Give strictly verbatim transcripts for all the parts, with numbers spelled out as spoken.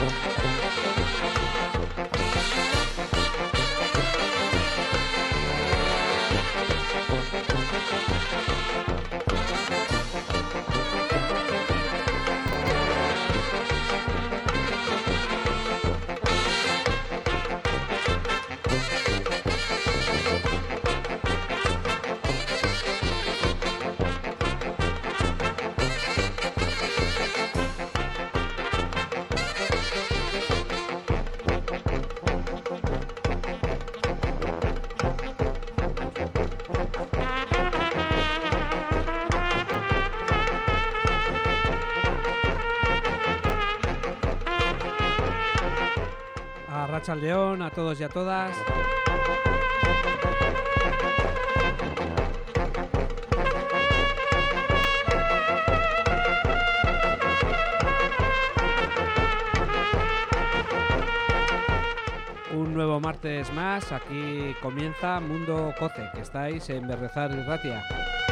Arratsaldeon a todos y a todas. Un nuevo martes más, aquí comienza Mundo Coce, que estáis en Berrezar y Ratia.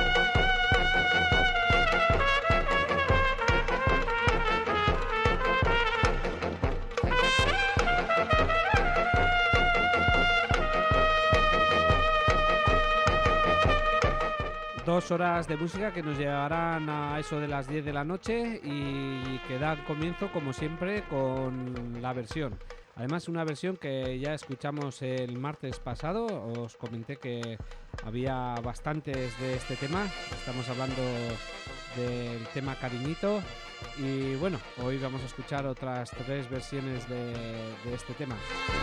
Dos horas de música que nos llevarán a eso de las diez de la noche y que dan comienzo, como siempre, con la versión. Además, una versión que ya escuchamos el martes pasado. Os comenté que había bastantes de este tema. Estamos hablando del tema Cariñito. Y bueno, hoy vamos a escuchar otras tres versiones de, de este tema.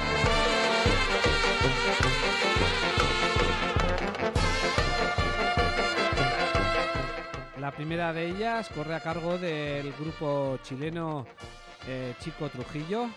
La primera de ellas corre a cargo del grupo chileno eh, Chico Trujillo.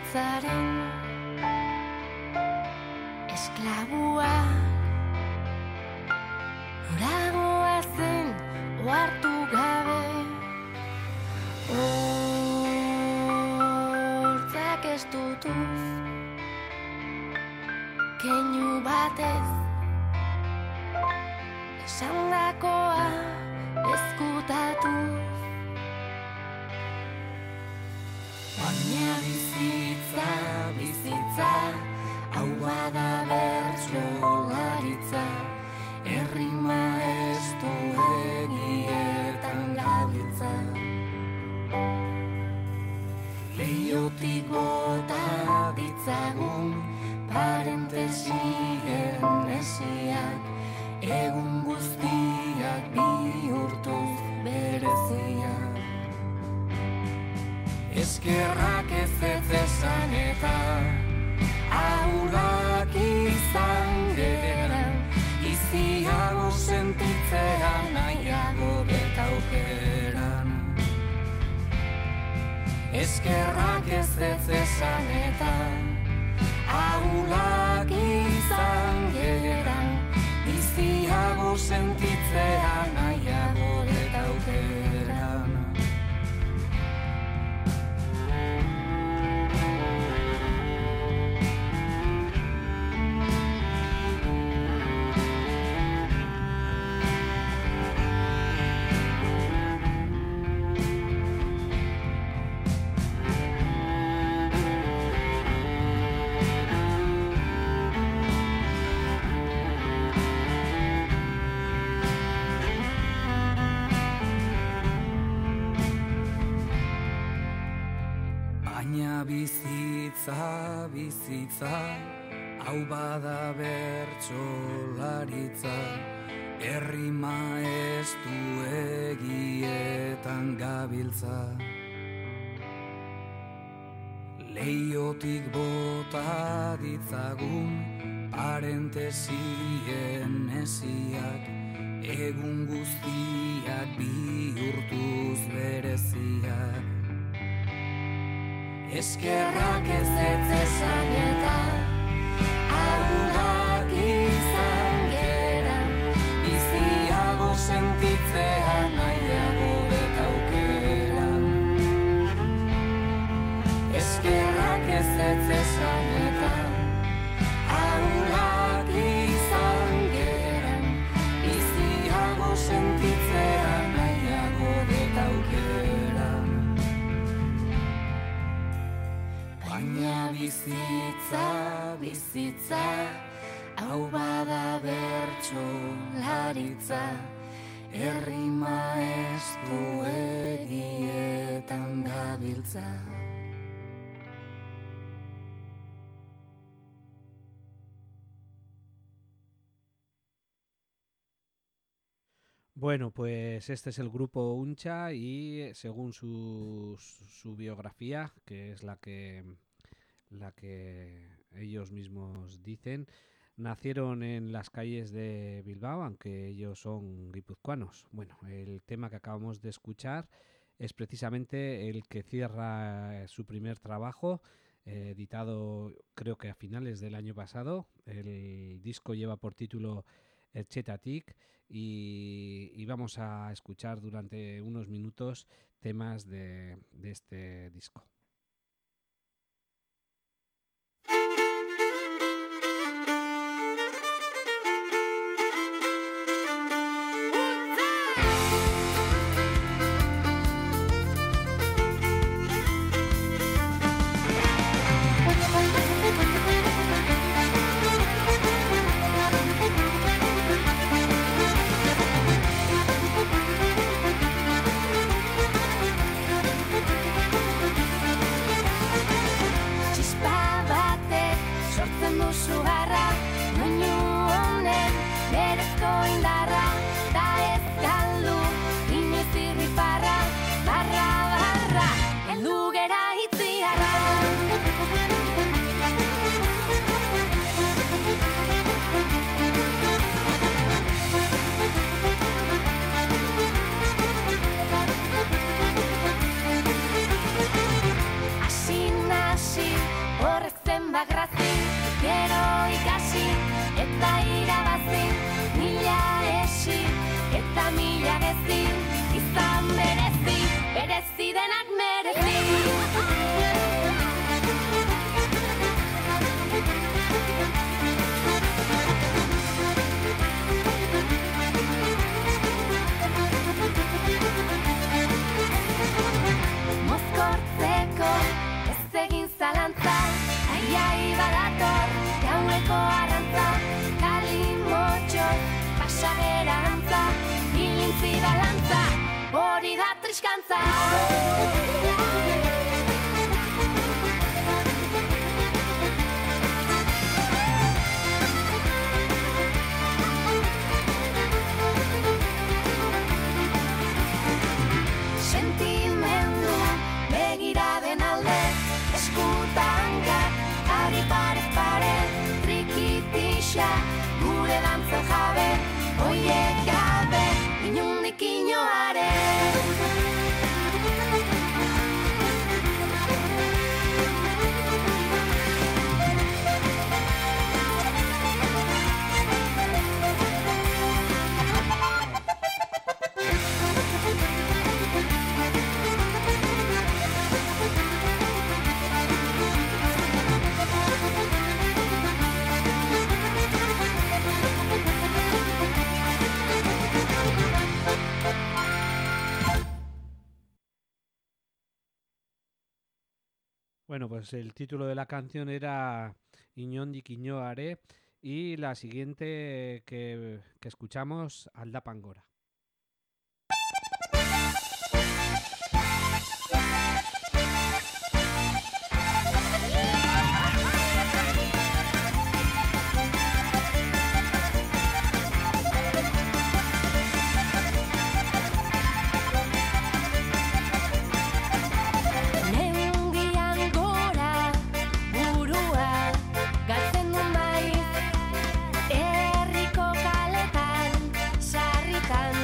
bizitzaren esklabua noragoa zen ohartu gabe hortzak ez dutuz keinu batez esandakoa ezkutatuz baina bizitza, bizitza hau bada bertsolaritza errima ez du egietan gabiltza leiotik bota ditzagun parentesien esiak egun guztiak bihurtuz bereziak eskerrak ez ez esan eta ahulak izan geran iziago sentitzea nahiago eta aukeran eskerrak ez ez esan eta ahulak izan geran iziago sentitzea nahiago eta aukeran bizitza, bizitza, hau bada bertsolaritza, errima ez du egietan gabiltza. Leiotik bota ditzagun, parentesien esiak, egun guztiak bihurtuz bereziak. Eskerrak ez ez esan eta ahulak izan geran biziago sentitzea nahiago eta aukeran. Eskerrak ez ez esan eta ahulak izan geran biziago sentitzea nahiago eta aukeran. Baina bizitza, bizitza, hau bada bertsolaritza, errima ez du egietan gabiltza. Bueno, pues este es el grupo Uncha y según su, su biografía, que es la que, la que ellos mismos dicen, nacieron en las calles de Bilbao, aunque ellos son guipuzcoanos. Bueno, el tema que acabamos de escuchar es precisamente el que cierra su primer trabajo, eh, editado creo que a finales del año pasado. El disco lleva por título Ertxetatik. Y, y vamos a escuchar durante unos minutos temas de, de este disco. We'll be right back. hori da triskantza. Sentimendua begiraden alde, eskutanka, ari pare pare, trikitixa, gure dantza jabe, oiek gabe, inundik inoare. Bueno, pues el título de la canción era Inondik Inoare y la siguiente que, que escuchamos, Aldapangora. Herriko kaletan, sarritan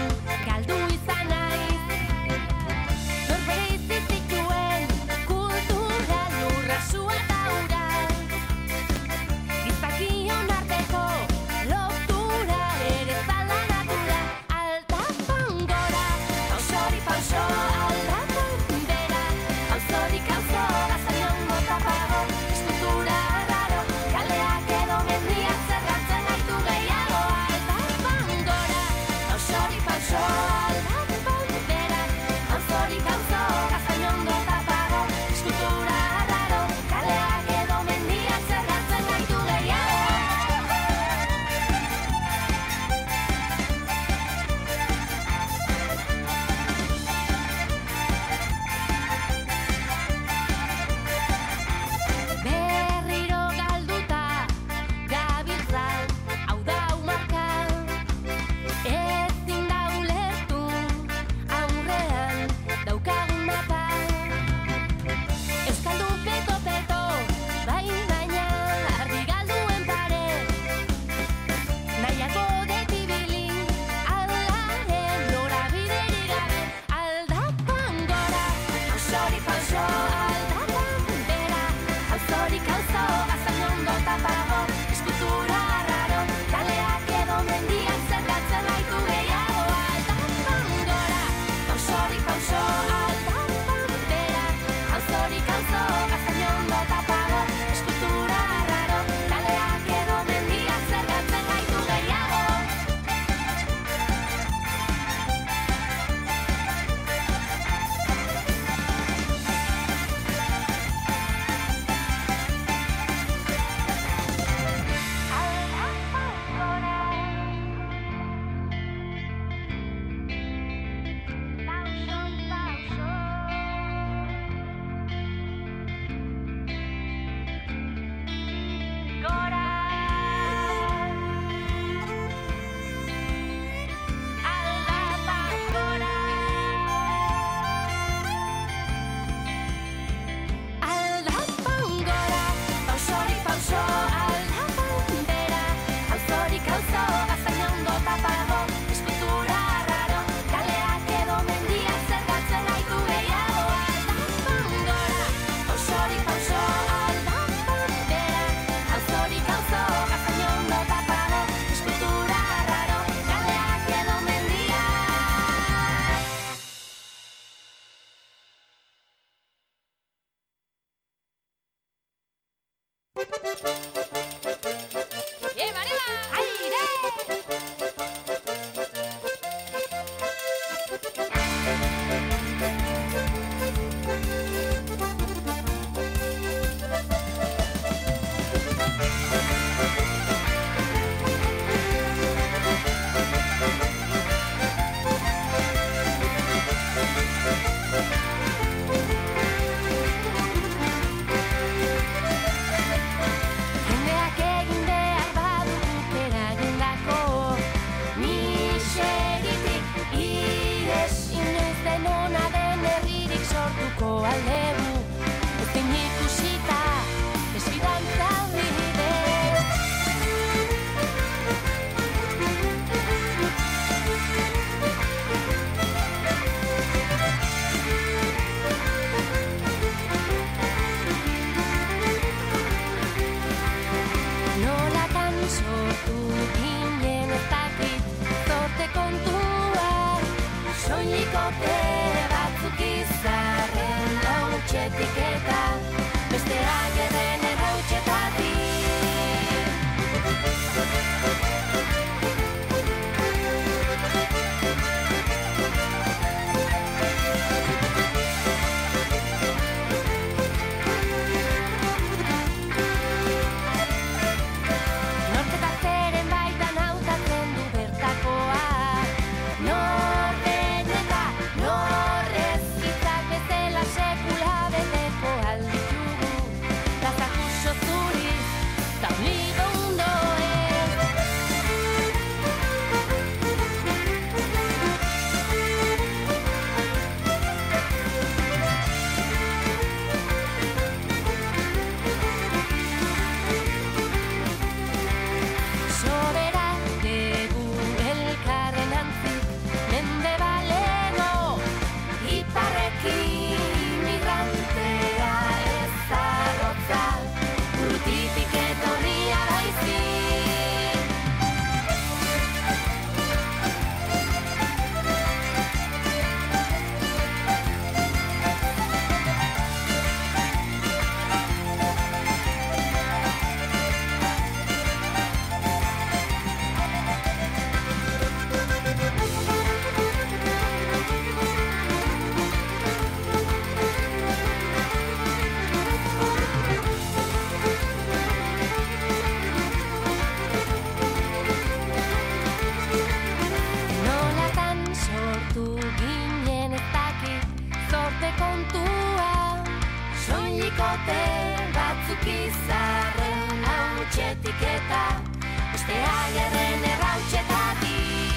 maite, batzuk izarren hautsetik eta bestea gerren errautxetatik.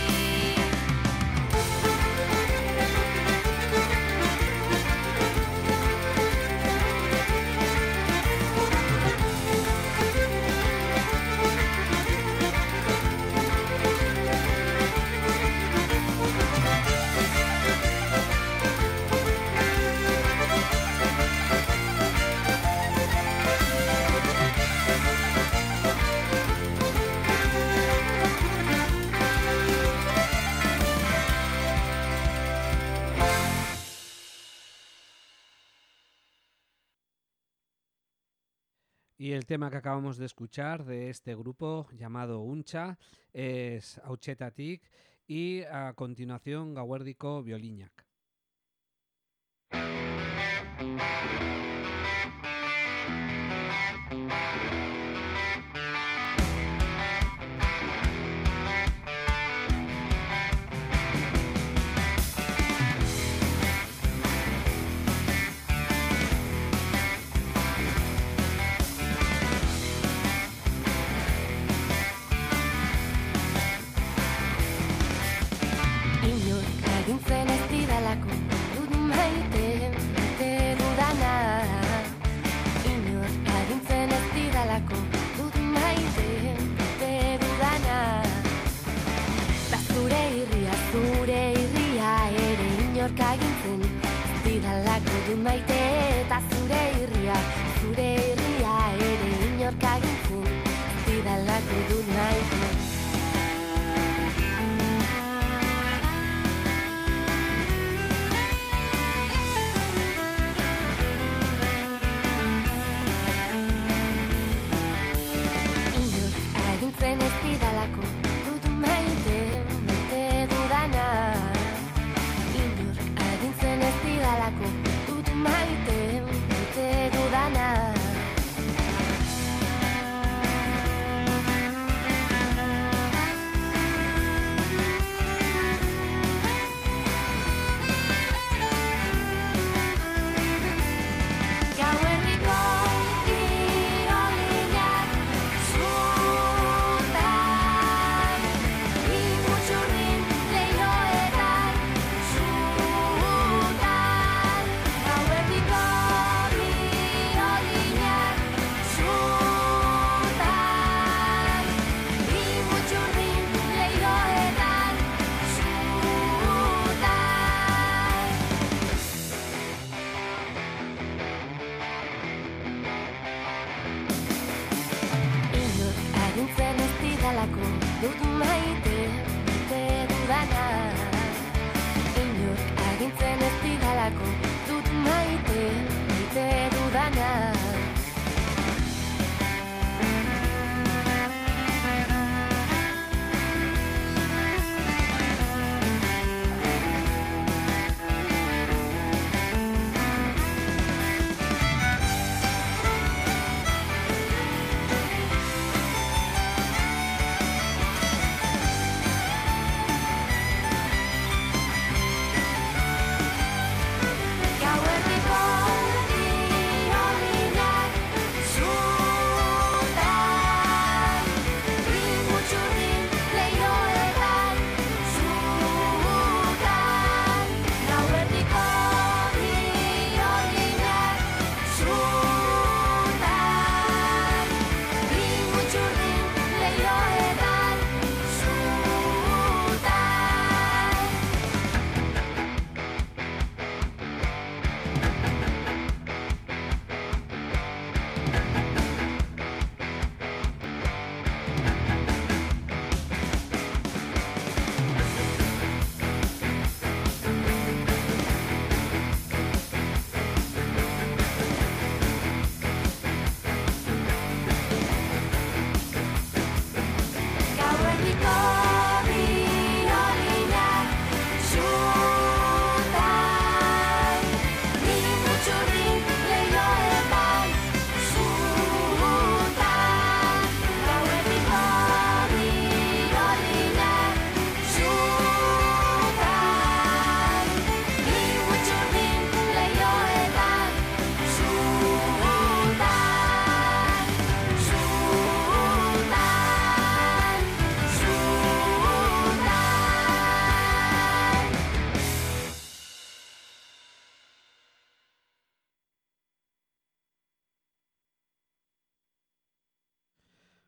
Y el tema que acabamos de escuchar de este grupo llamado Untxa es Hautxetatik y a continuación Gauerdiko Biolinak. Agintzen ez didalako dut maite, maite dudana. Inor agintzen ez didalako dut maite, maite dudana. Ta zure irria, zure irria ere inork agintzen ez didalako dut maite. Ta zure irria, zure irria ere inork agintzen ez didalako dut maite. Agintzen ez didalako dut maite, maite dudana. Inor agintzen ez didalako dut maite, maite dudana.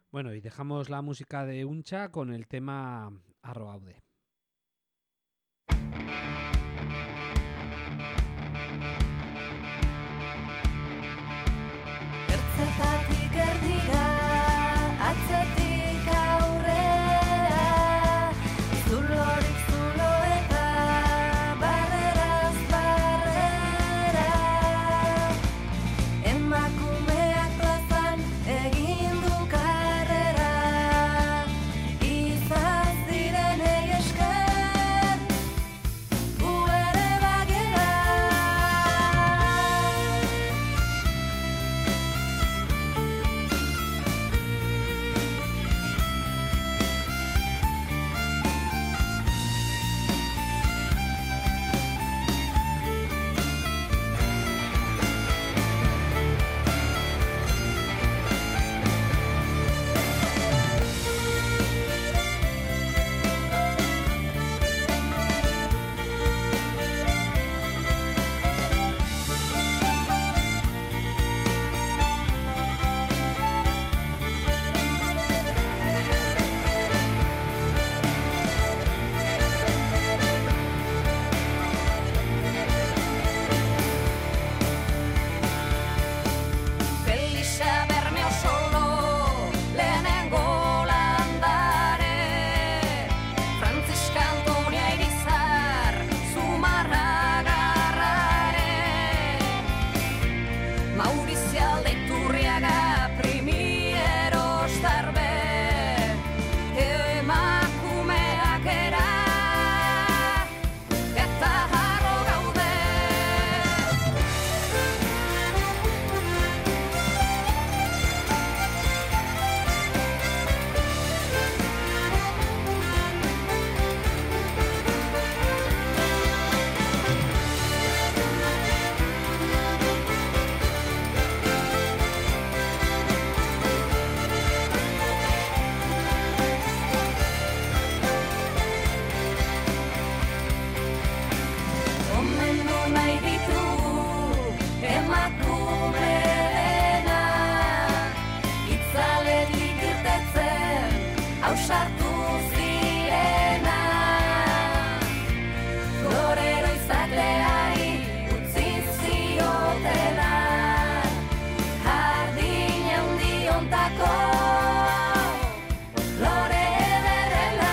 Bueno, y dejamos la música de Uncha con el tema Arroaude. Ertzetatik erdira, atzetik aurrera, zulorik zulo eta barreraz barrera. Emakumeak plazan egin du karrera, izan zirenei esker, gu ere bagera. Felisa Bermeo solo, lehenengo landare, Franziska Antonia Irizar, Zumarragarrare, Maurizio Aldeiturriaga, Primiero Starbe, emakumeak era, eta harro gaude. Omendu nahi ditu emakumeena, itzaletik irtetzen ausartu zirena. Florero izateari utzi ziotela, jardin handi hontako lore ederrena.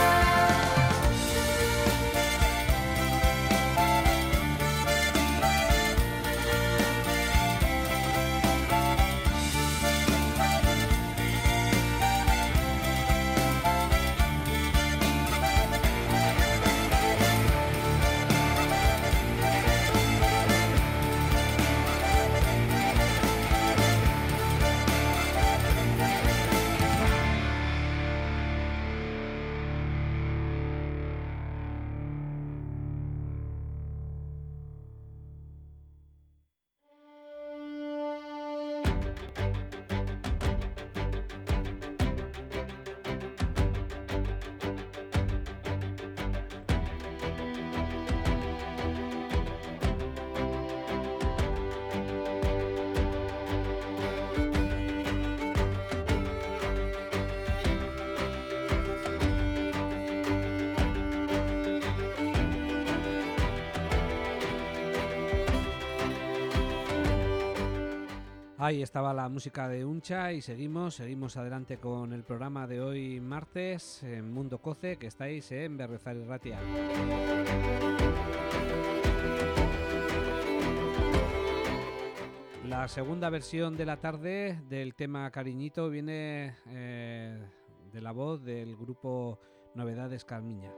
Ahí estaba la música de Uncha y seguimos, seguimos adelante con el programa de hoy martes en Mundo Coce, que estáis en Berriozar y Ratia. La segunda versión de la tarde del tema Cariñito viene eh, de la voz del grupo Novedades Carmiña.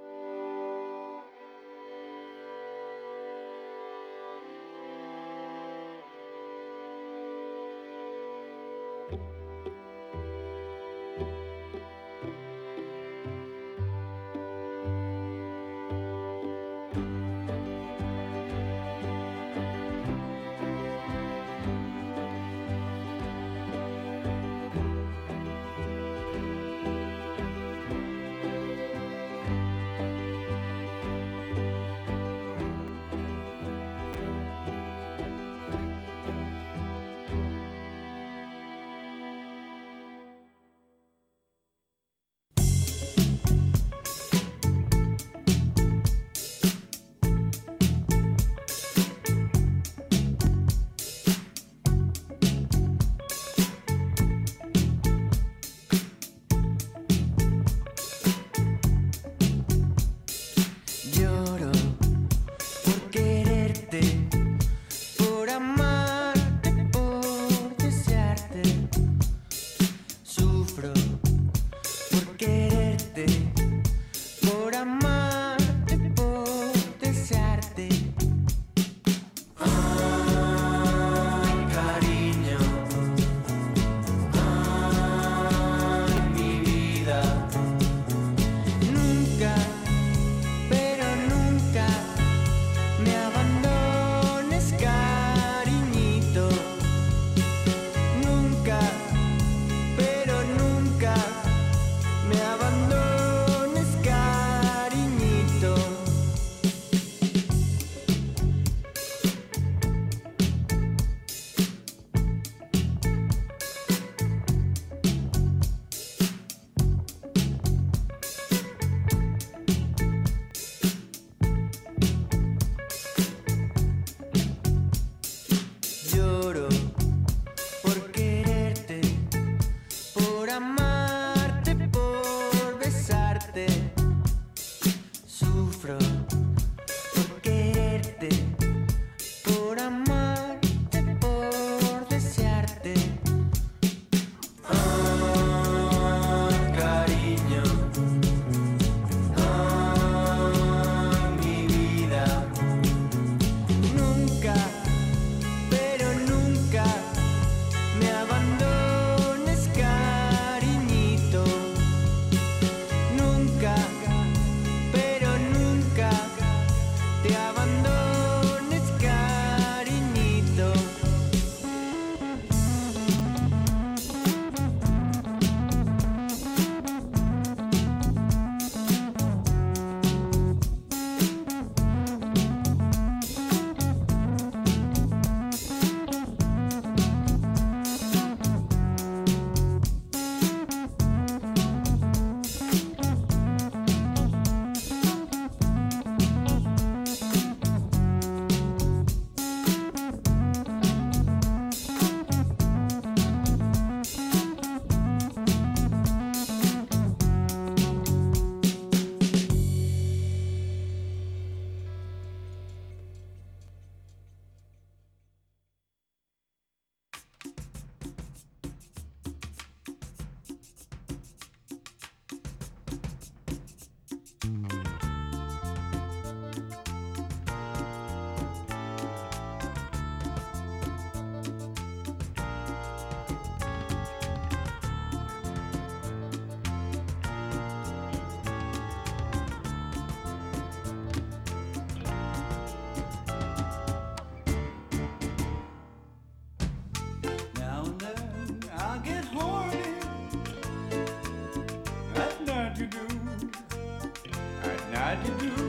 night you do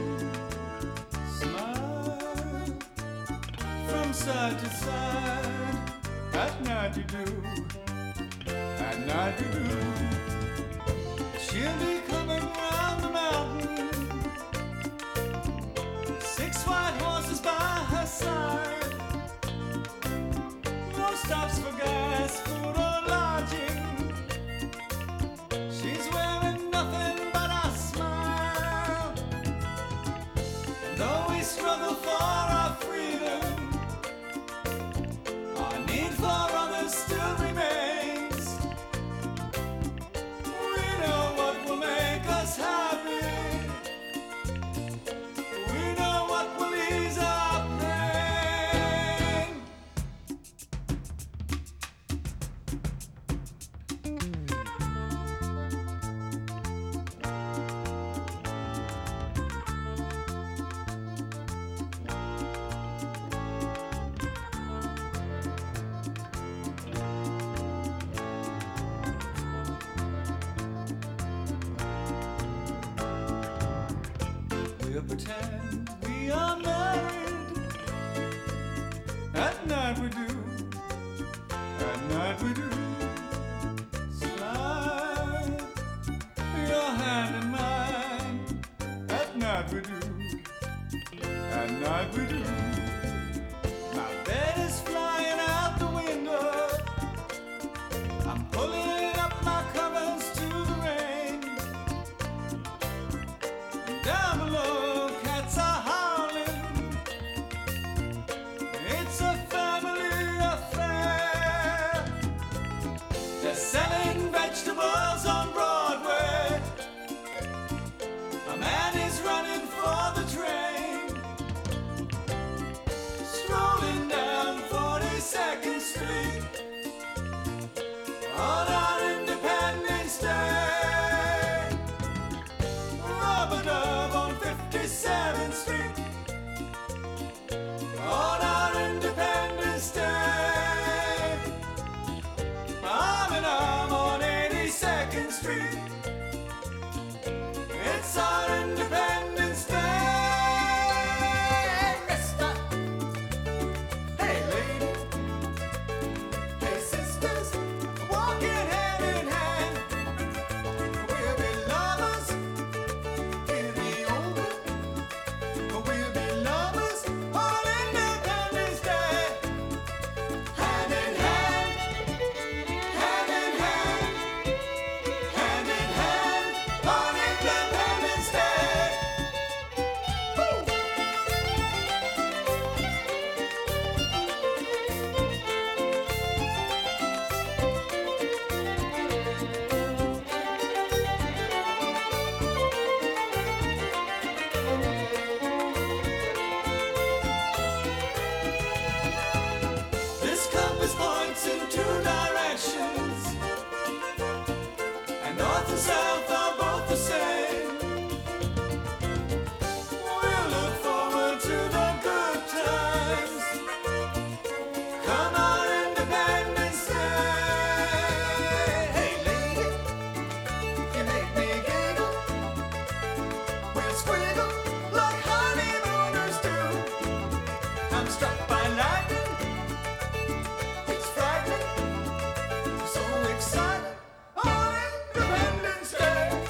smile from side to side. At night you do, at night you do. She'll be coming round the mountain, six white horses by her side. No stops for gas, food or lodging. She's wearing nothing but a smile. And though we struggle for our freedom, our need for others still remains. We know what will make us happy. We know what will ease our pain. We'll pretend we are married. At night we do, at night we do. Slide your hand in mine. At night we do, at night we do. My bed is flying out the window. I'm pulling up my covers to the rain. Down below, cats are howling. It's a family affair. They're selling vegetables on Broadway. A man is running for the train, strolling down forty-second Street on our Independence Day. Rub-a-dub on fifty-seventh Street on our Independence Day. Arm in arm on eighty-second Street. It's our Independence Day. Mister, hey lady, hey sisters, walking hand in hand. We'll be lovers. We'll be older, we'll be lovers on Independence Day. Hand in hand, hand in hand, hand in hand on Independence Day. Woo! This compass points in two directions, and north and south are both the same. We'll look forward to the good times. Come on, Independence Day. Hey lady, you make me giggle. We'll squiggle like honeymooners do. I'm struck by lightning. It's frightening, so excited on Independence Day.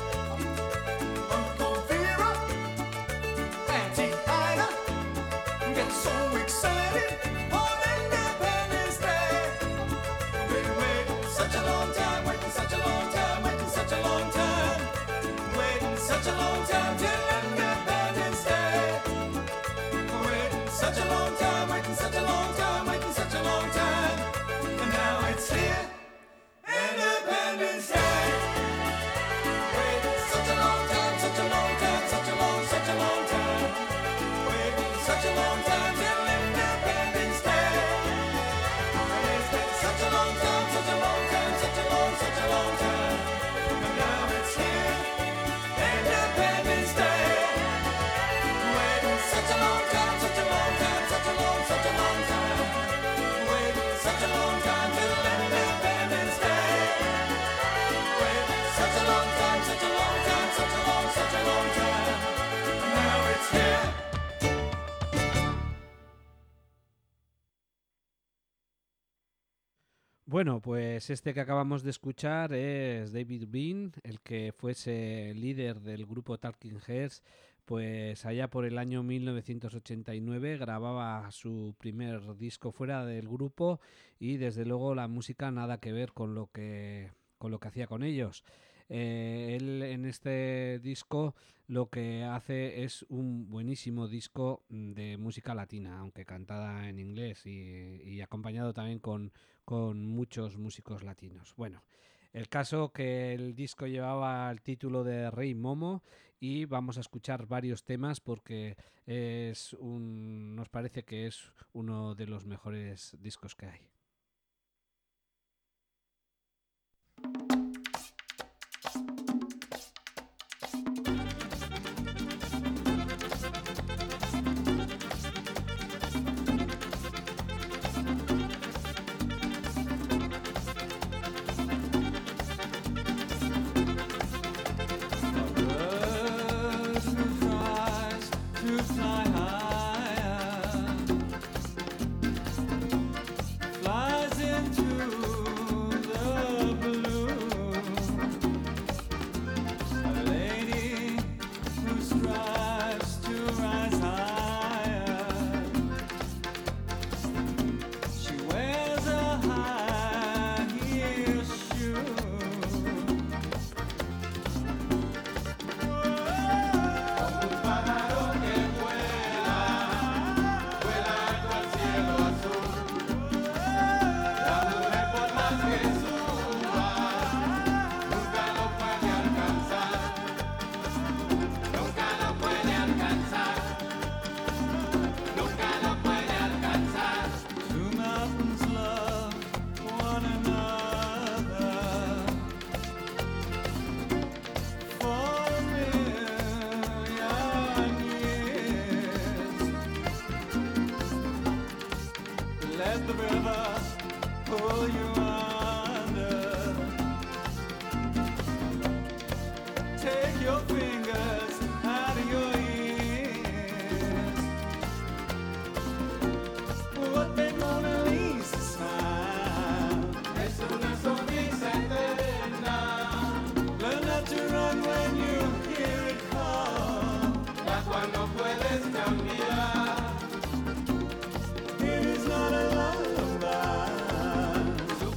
Bueno, pues este que acabamos de escuchar es David Byrne, el que fuese líder del grupo Talking Heads, pues allá por el año mil novecientos ochenta y nueve grababa su primer disco fuera del grupo y desde luego la música nada que ver con lo que, con lo que hacía con ellos. Eh, él en este disco lo que hace es un buenísimo disco de música latina, aunque cantada en inglés y, y acompañado también con, con muchos músicos latinos. Bueno, el caso que el disco llevaba el título de Rey Momo y vamos a escuchar varios temas porque es un, nos parece que es uno de los mejores discos que hay. It is not a lullaby.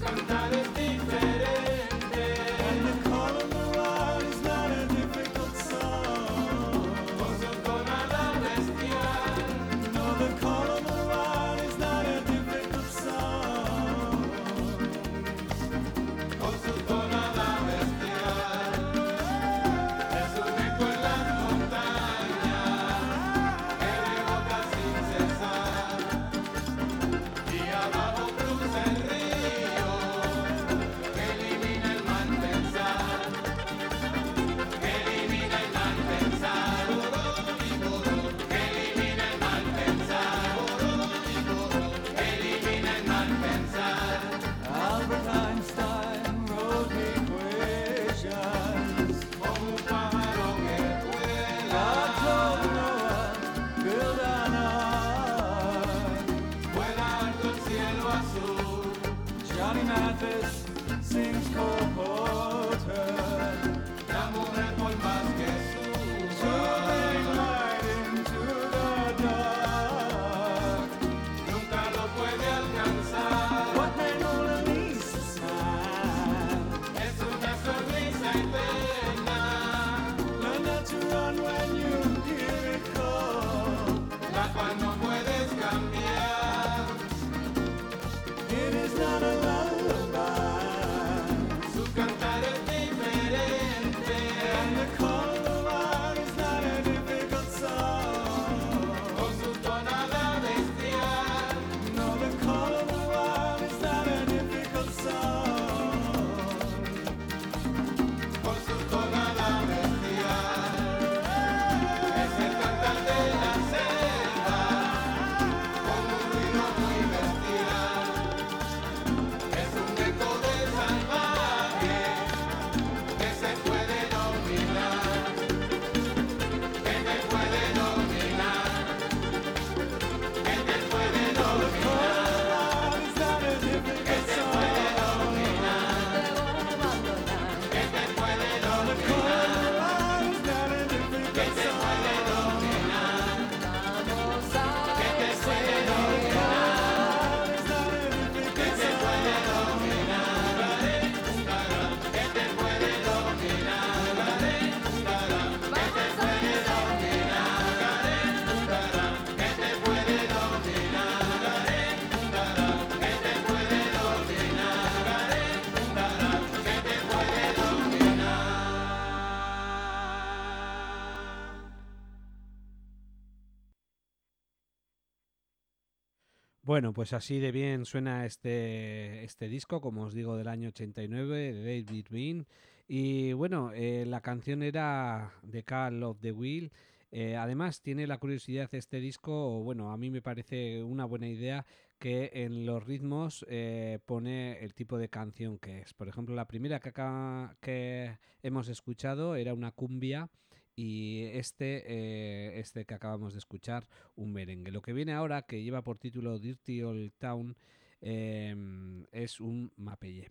Bueno, pues así de bien suena este, este disco, como os digo, del año ochenta y nueve, de David Bean. Y bueno, eh, la canción era The Call of the Wheel. Eh, además, tiene la curiosidad este disco, bueno, a mí me parece una buena idea que en los ritmos eh, pone el tipo de canción que es. Por ejemplo, la primera que, acá, que hemos escuchado era una cumbia y este, eh, este que acabamos de escuchar un merengue. Lo que viene ahora, que lleva por título Dirty Old Town, eh, es un mapellé.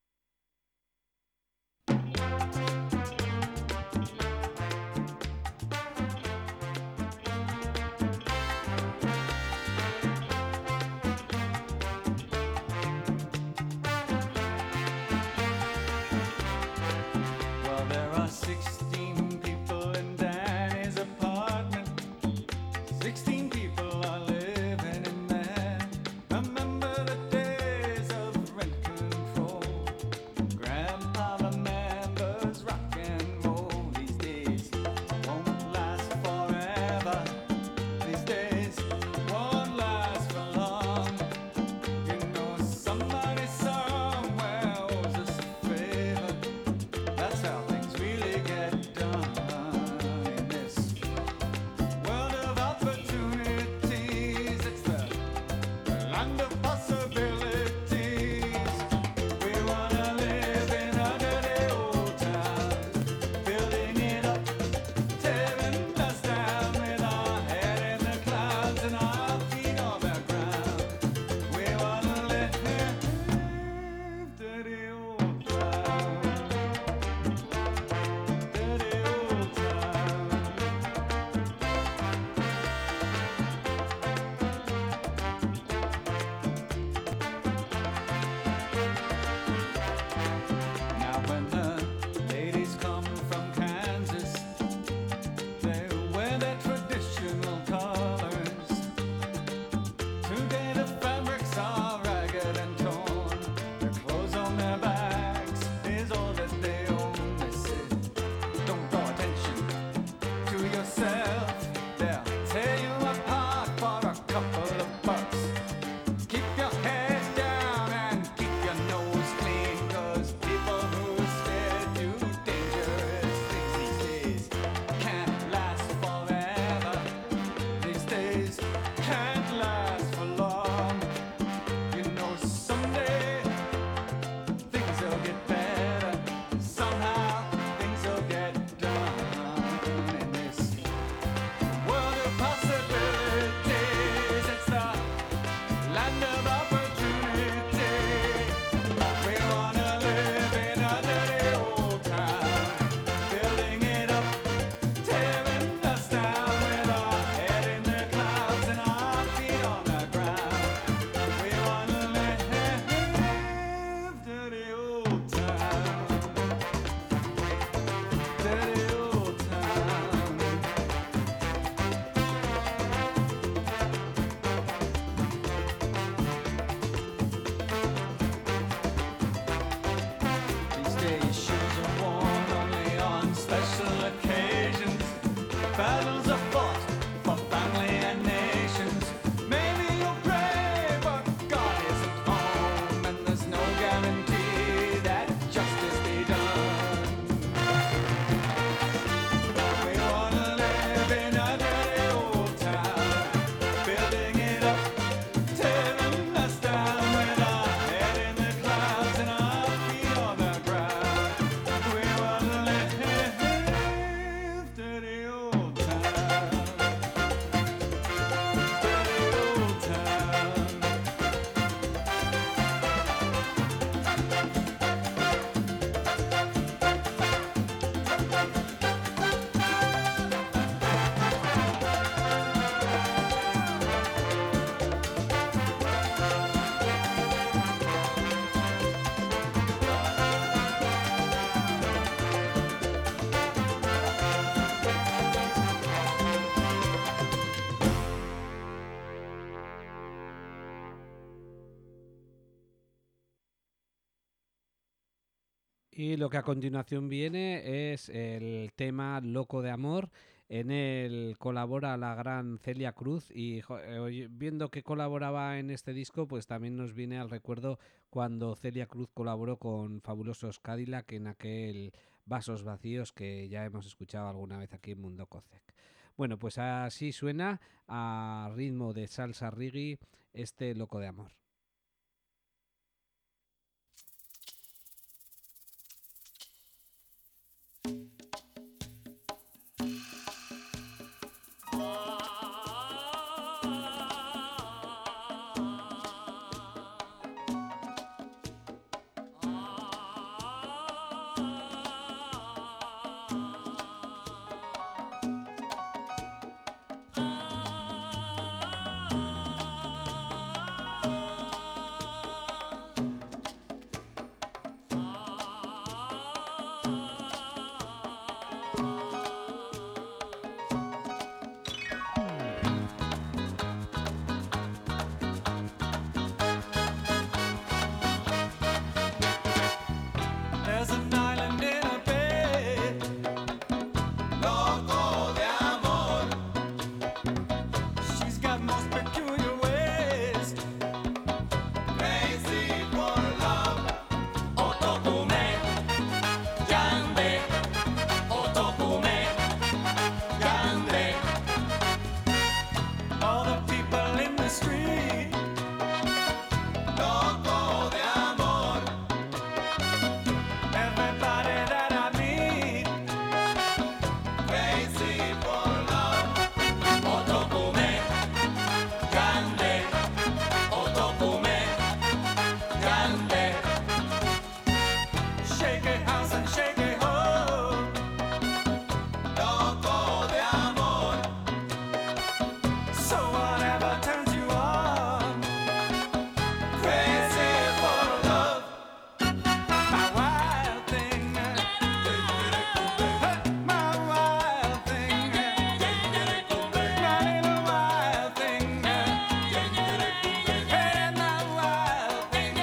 Well, there are sixteen people in Danny's apartment. Sixteen people are living in there. Remember the days of rent control. Grandpa remembers rock and roll. These days won't last forever. These days won't last for long. You know somebody somewhere owes us a favor. That's how things really get done in this world of opportunities. It's the land of possibilities. We wanna live in a dirty old town, building it up, tearing us down with our head in the clouds and our feet on the ground. We wanna live dirty old town, dirty old town. Now when the ladies come from Kansas, they wear their traditional colors. Today the fabrics are ragged and torn. The clothes on their backs is all that they own. They say, don't draw attention to yourself. They'll tear you apart for a couple of bucks. Keep your head down and keep your nose clean, 'cause people who scared you dangerous things these days can't last forever. These days can't last for long. You know someday things will get better. Somehow things will get done in this world of possibilities. It's the land of opportunity. We wanna live in a dirty old town, building it up, tearing us down with our head in the clouds and our feet on the ground. We wanna live dirty old town, dirty old town. These days shoes are worn only on special occasions. Battles are fought for family and nations. Maybe you'll pray, but God isn't home, and there's no guarantee that justice be done. We wanna live in a dirty old town, building it up, tearing us down with our head in the clouds and our feet on the ground. We wanna live dirty old town, dirty old town. Y lo que a continuación viene es el tema Loco de Amor, En él colabora la gran Celia Cruz y jo, eh, viendo que colaboraba en este disco, pues también nos viene al recuerdo cuando Celia Cruz colaboró con Fabulosos Cadillac en aquel Vasos Vacíos que ya hemos escuchado alguna vez aquí en Mundo Cocec. Bueno, pues así suena a ritmo de salsa reggae este Loco de Amor. There's an island in a bay, loco de amor. She's got most peculiar ways, crazy for love. Otokume, yande, otokume, yande. All the people in the street, loco de amor. Everybody that I meet, crazy for love. Otokume, yande, otokume, yande. Shake it house and shake it home, loco de amor. So whatever turns you on, crazy for love. My wild thing, my wild thing, my little wild thing, hey, my wild thing,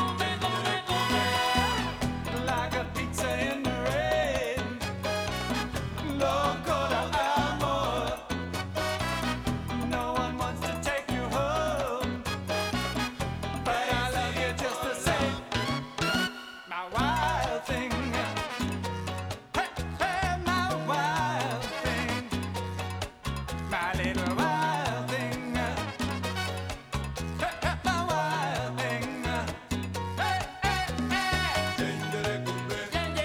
like a pizza in the rain, loco de amor. No one wants to take you home, but I love you just the same. My wild thing, hey, hey, my wild thing, my little wild thing, hey, hey, my wild thing, hey, hey, hey.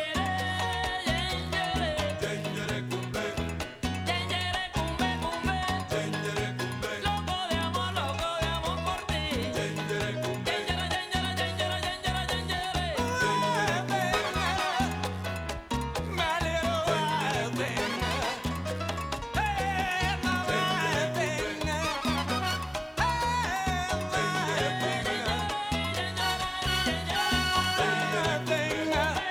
My little wild thing, hey, my wild thing, hey, wild thing,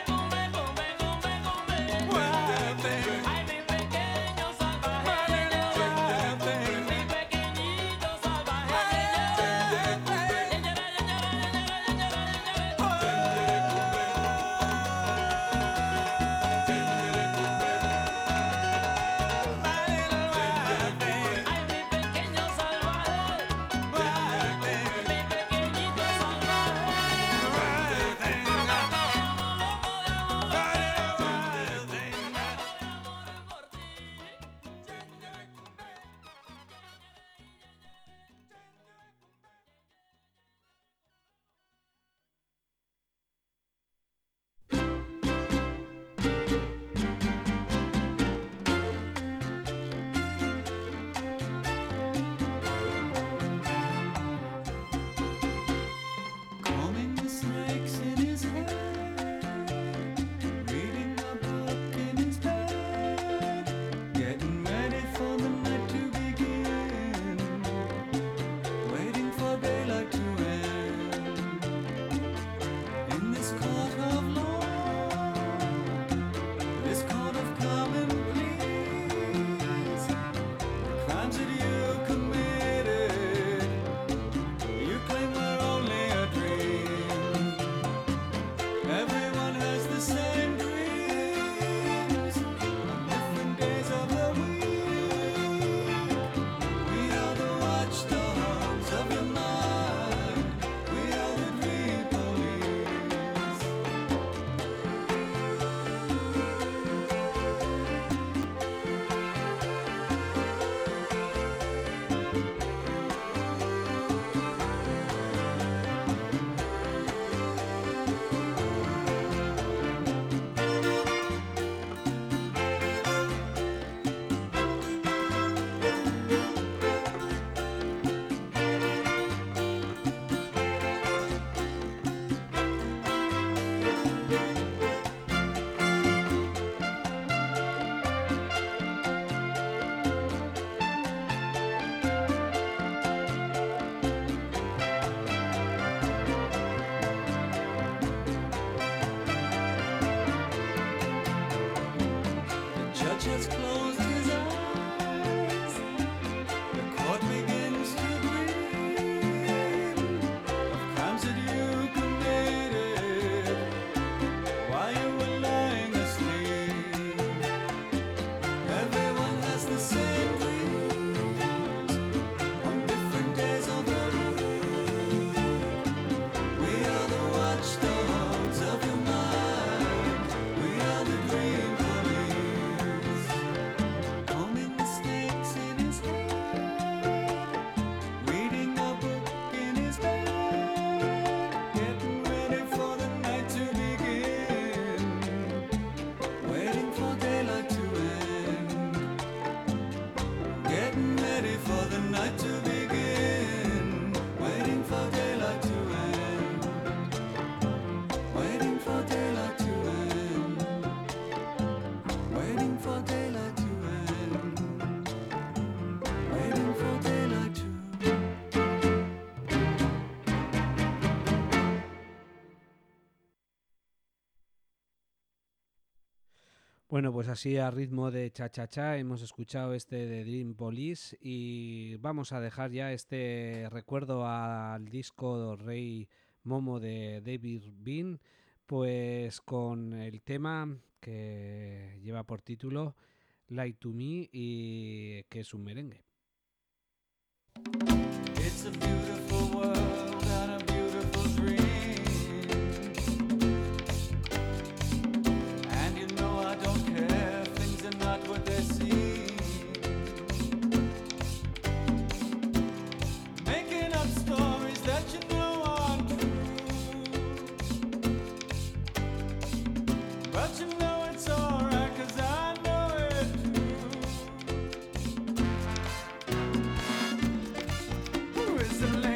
wild thing, Ay, mi pequeño salvaje, my little wild thing. mi pequeñito salvaje. Ay, mi pequeño salvaje, mi pequeñito salvaje. Combing the snakes in his hair, reading a book in his bed, getting ready for the night to begin, waiting for daylight to end. In this court of law, this court of common pleas, the crimes that you committed, you claim were only a dream. Everyone has the same dreams on different days of the week. for the night to begin, waiting for daylight to end, waiting for daylight to end, waiting for daylight to end, waiting for daylight to Bueno, pues así a ritmo de cha-cha-cha hemos escuchado este de Dream Police y vamos a dejar ya este recuerdo al disco Rey Momo de David Bean, pues con el tema que lleva por título Lie to Me y que es un merengue. It's a beautiful world and a beautiful dream, and you know I don't care, things are not what they seem. Making up stories that you know aren't true, but you know it's alright 'cause I know it too. Who is the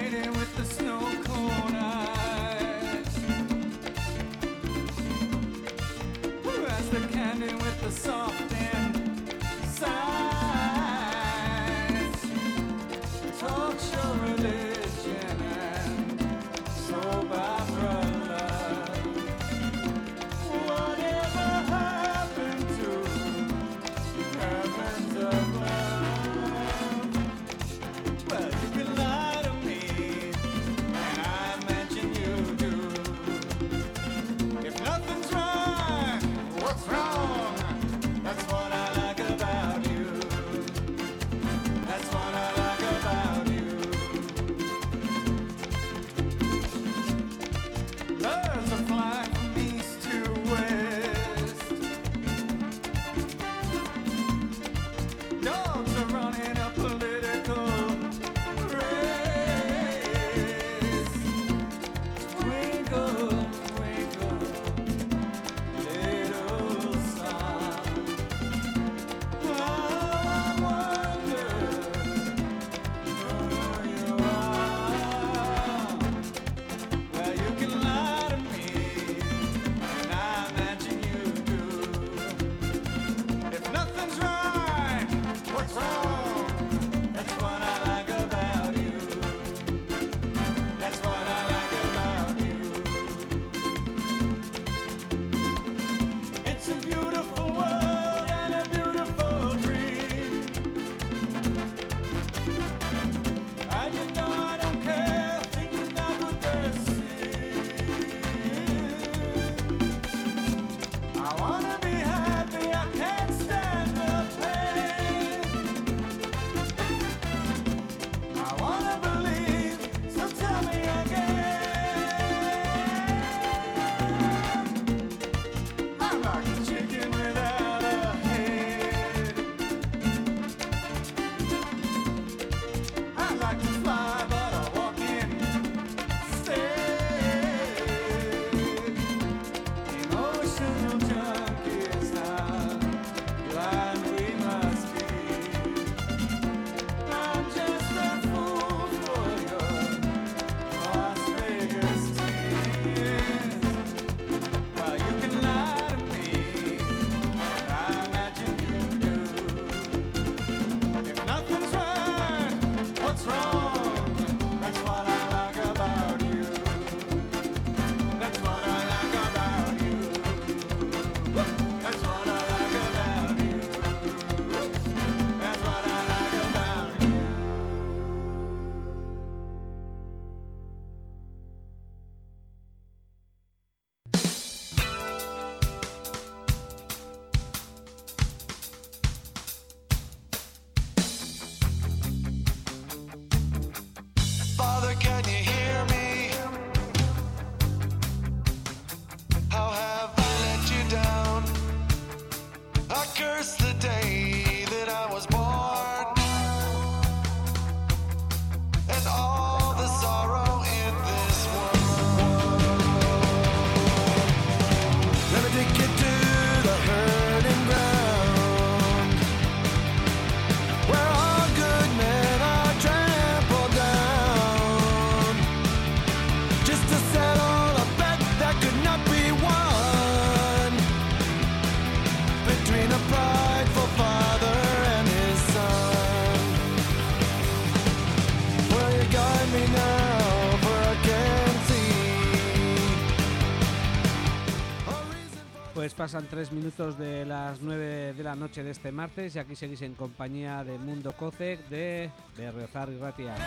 pasan tres minutos de las nueve de la noche de este martes y aquí seguís en compañía de Mundo Cocec de Berriozar y Ratia.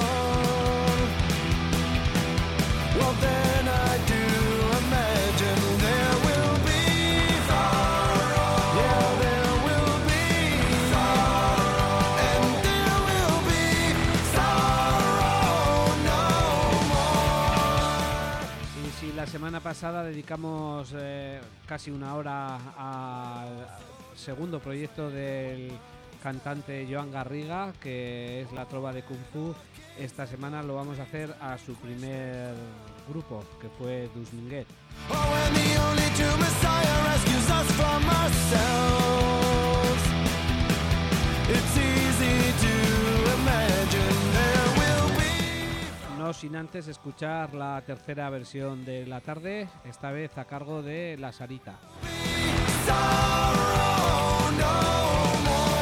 Well, then I do imagine there will be sorrow. Yeah, there will be sorrow. And there will be sorrow no more. Y si la semana pasada dedicamos eh, casi una hora al segundo proyecto del cantante Joan Garriga, que es la trova de Kung Fu, esta semana lo vamos a hacer a su primer grupo, que fue Dus Minguet. Oh, and the only true Messiah rescues us from ourselves. It's easy to imagine there will be. No sin antes escuchar la tercera versión de La Tarde, esta vez a cargo de La Sarita. Sorrow no more.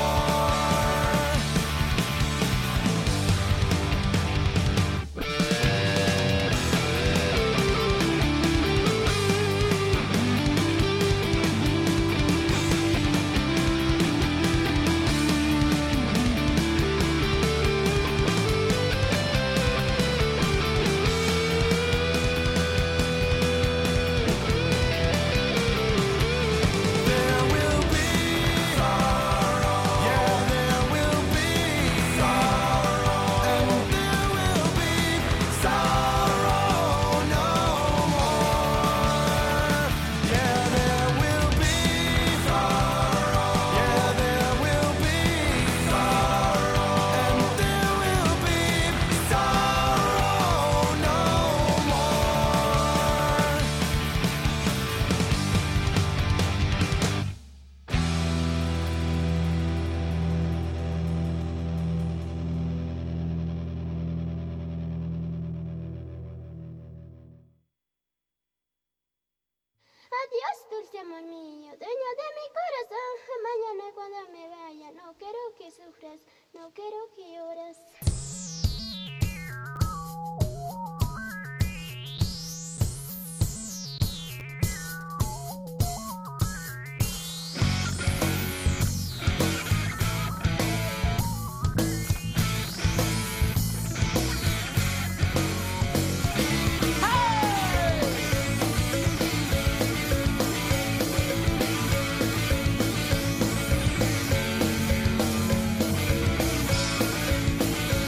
Adiós, dulce amor mío, dueño de mi corazón. Mañana cuando me vaya, no quiero que sufras, no quiero que llores. Sorrow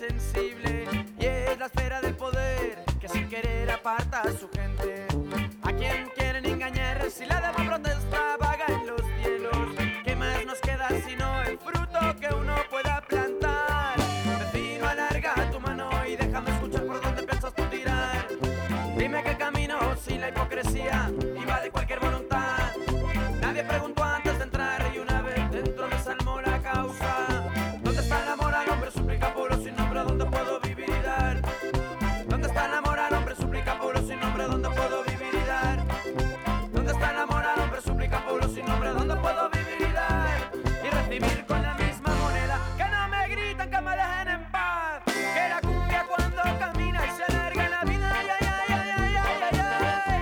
sensible y es la esfera del poder que sin querer aparta a su gente. ¿A quién quieren engañar si la demo protesta vaga en los cielos? ¿Qué más nos queda sino el fruto que uno pueda plantar? Vecino, alarga tu mano y déjame escuchar por dónde piensas tú tirar. Dime qué camino sin la hipocresía invade cualquier voluntad. Nadie preguntó antes de entrar y una vez dentro desalmó la causa. ¿Dónde está el amor al hombre? Suplica pueblo sin nombre, ¿dónde puedo vivir y dar? ¿Dónde está el amor al hombre? Suplica pueblo sin nombre, ¿dónde puedo vivir y dar? ¿Dónde está el amor al hombre? Suplica pueblo sin nombre, ¿dónde puedo vivir y dar? Y recibir con la misma moneda, que no me gritan, que me dejen en paz. Que la cumbia cuando camina y se alarga la vida, ay, ay, ay, ay, ay, ay, ay,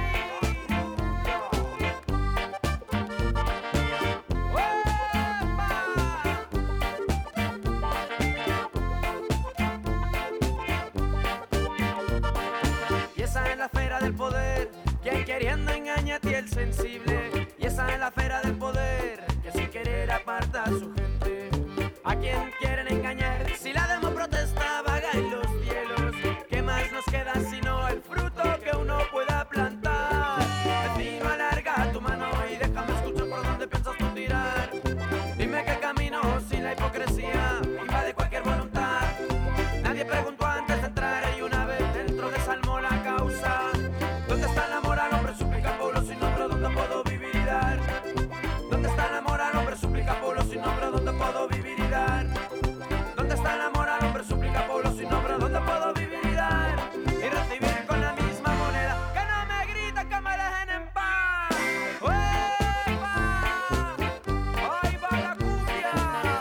Y esa es la esfera del poder, quien queriendo engaña a ti el sensible. Y esa es la esfera del poder, que sin querer aparta a su gente. ¿A quién quieren engañar si la demo protesta vaga en los cielos? ¿Qué más nos queda sino el fruto que uno pueda plantar? Vecino, alarga tu mano y déjame escuchar por dónde piensas tú tirar. Dime qué camino sin la hipocresía invade cualquier voluntad. Nadie preguntó antes de entrar y una vez dentro desalmó la causa. ¿Dónde está el amor al hombre? Suplica pueblo sin nombre, ¿dónde puedo vivir y dar? ¿Dónde está el amor al hombre? Suplica pueblo sin nombre, ¿dónde puedo vivir y dar? ¿Dónde está el amor al hombre? Suplica pueblo sin nombre, ¿dónde puedo vivir y dar? Y recibir con la misma moneda, que no me gritan, que me dejen en paz. ¡Uepa! ¡Ahí va la cumbia!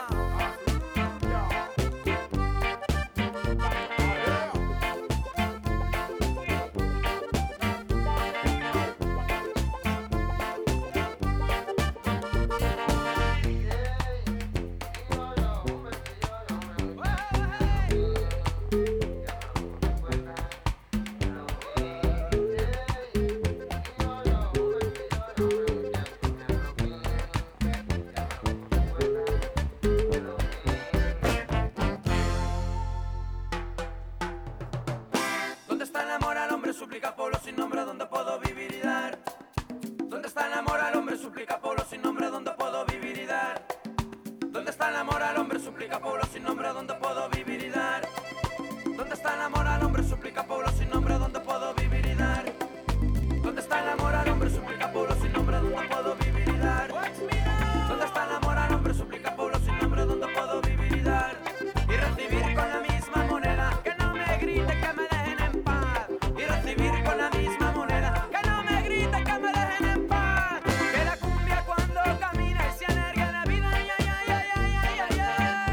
¿Dónde está el amor al hombre? Suplica pueblo sin nombre, ¿dónde puedo vivir y dar? ¿Dónde está el amor al hombre? Suplica pueblo sin nombre, ¿dónde puedo vivir y dar? ¿Dónde está el amor al hombre? Suplica pueblo sin nombre, ¿dónde puedo vivir y dar? ¿Dónde está el amor al hombre? Suplica pueblo sin nombre, ¿dónde puedo vivir y dar? ¿Dónde está el amor al hombre? Suplica pueblo sin nombre, ¿dónde puedo vivir y dar? ¿Dónde está el amor al hombre? Suplica pueblo sin nombre, ¿dónde puedo vivir y dar? Y recibir con la misma moneda, que no me griten, que me dejen en paz. Y recibir con la misma moneda, que no me griten, que me dejen en paz. Que la cumbia cuando camina y se alarga la vida, ay, ay, ay, ay, ay, ay, ay,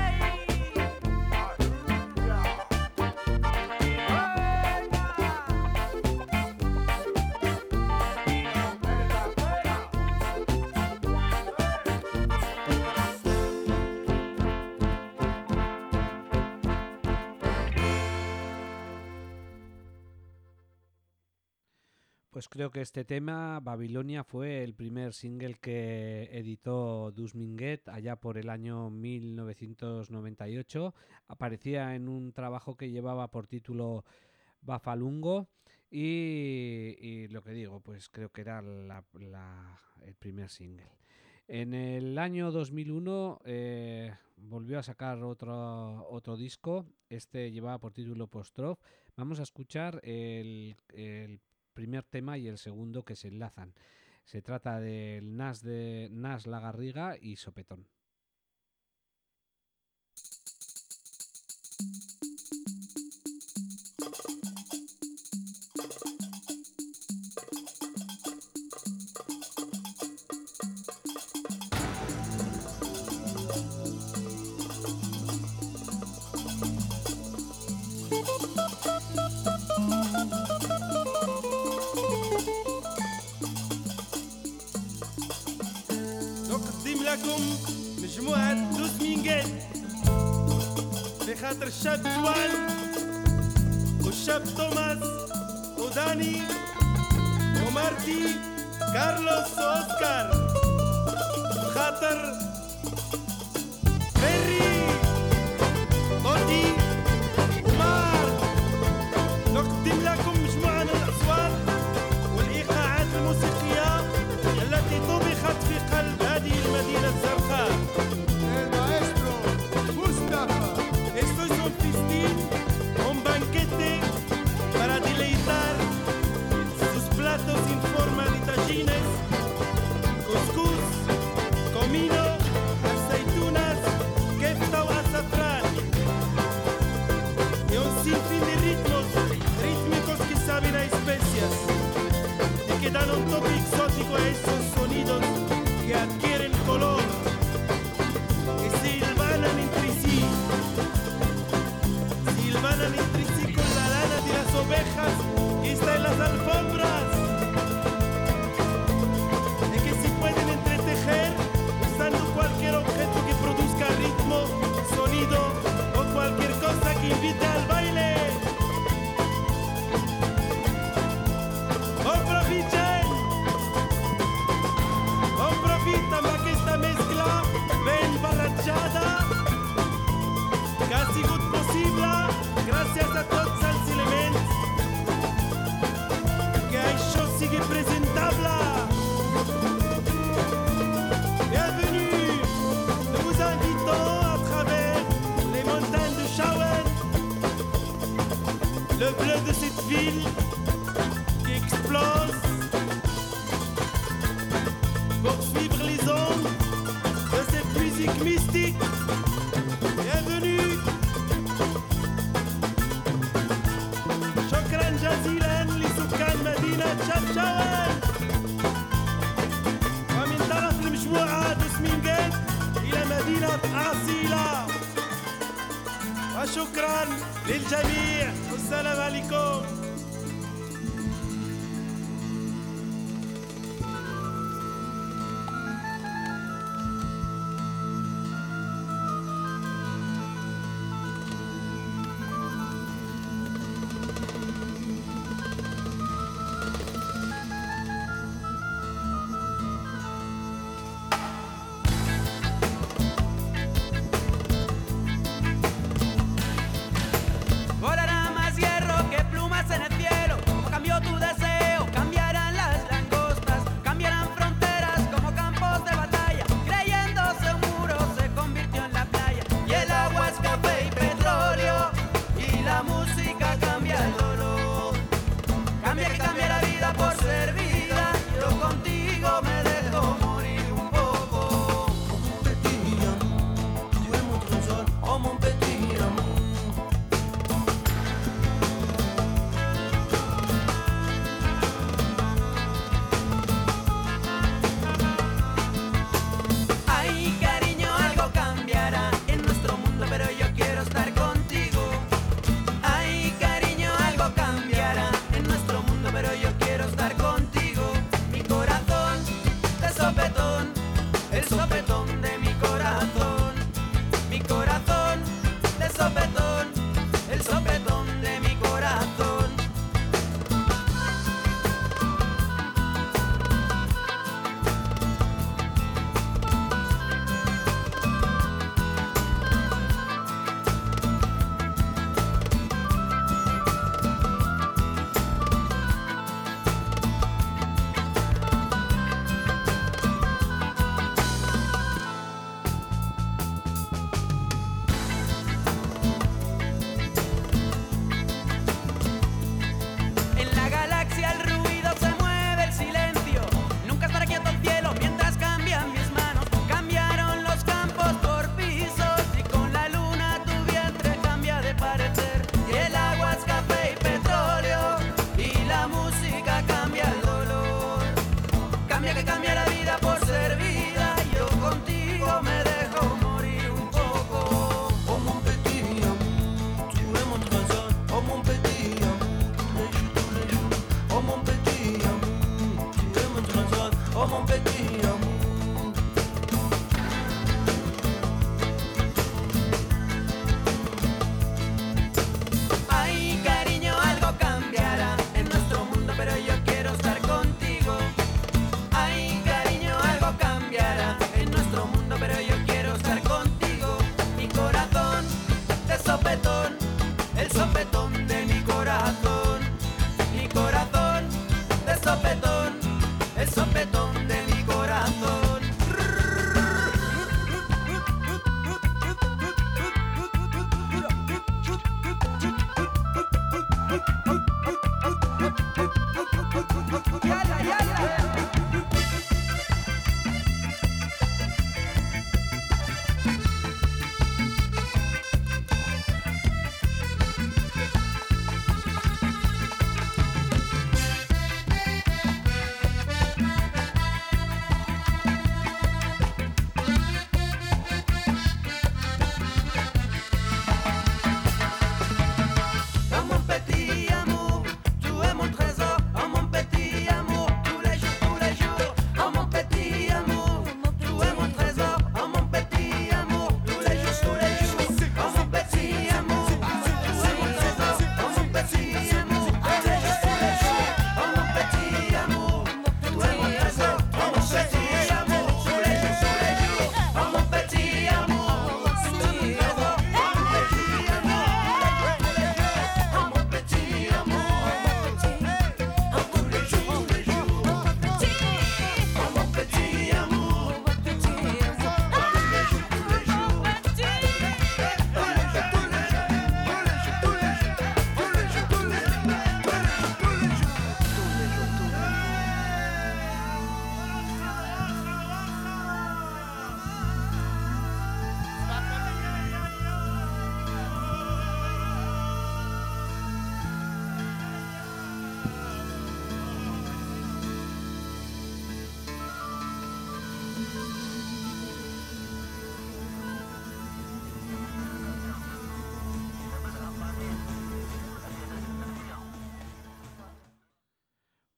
Pues creo que este tema, Babilonia, fue el primer single que editó Dus Minguet allá por el año mil novecientos noventa y ocho. Aparecía en un trabajo que llevaba por título Bafalungo y, y lo que digo, pues creo que era la, la, el primer single. En el año dos mil uno eh, volvió a sacar otro, otro disco. Este llevaba por título Postrof. Vamos a escuchar el, el primer tema y el segundo que se enlazan. Se trata del Nas de Nas La Garriga y Sopetón. لكم مجموعة دوس مينغيت بخاطر الشاب جوال والشاب توماس وداني ومارتي كارلوس وأوسكار بخاطر بيري أودي le bleu de cette ville qui explose pour suivre les ondes de cette musique mystique. Bienvenue. شكرا جزيلا لسكان مدينة شفشاون ومن طرف المجموعة دسمينجيت إلى مدينة أصيلة. وشكرا للجميع والسلام عليكم. Volará más hierro que plumas en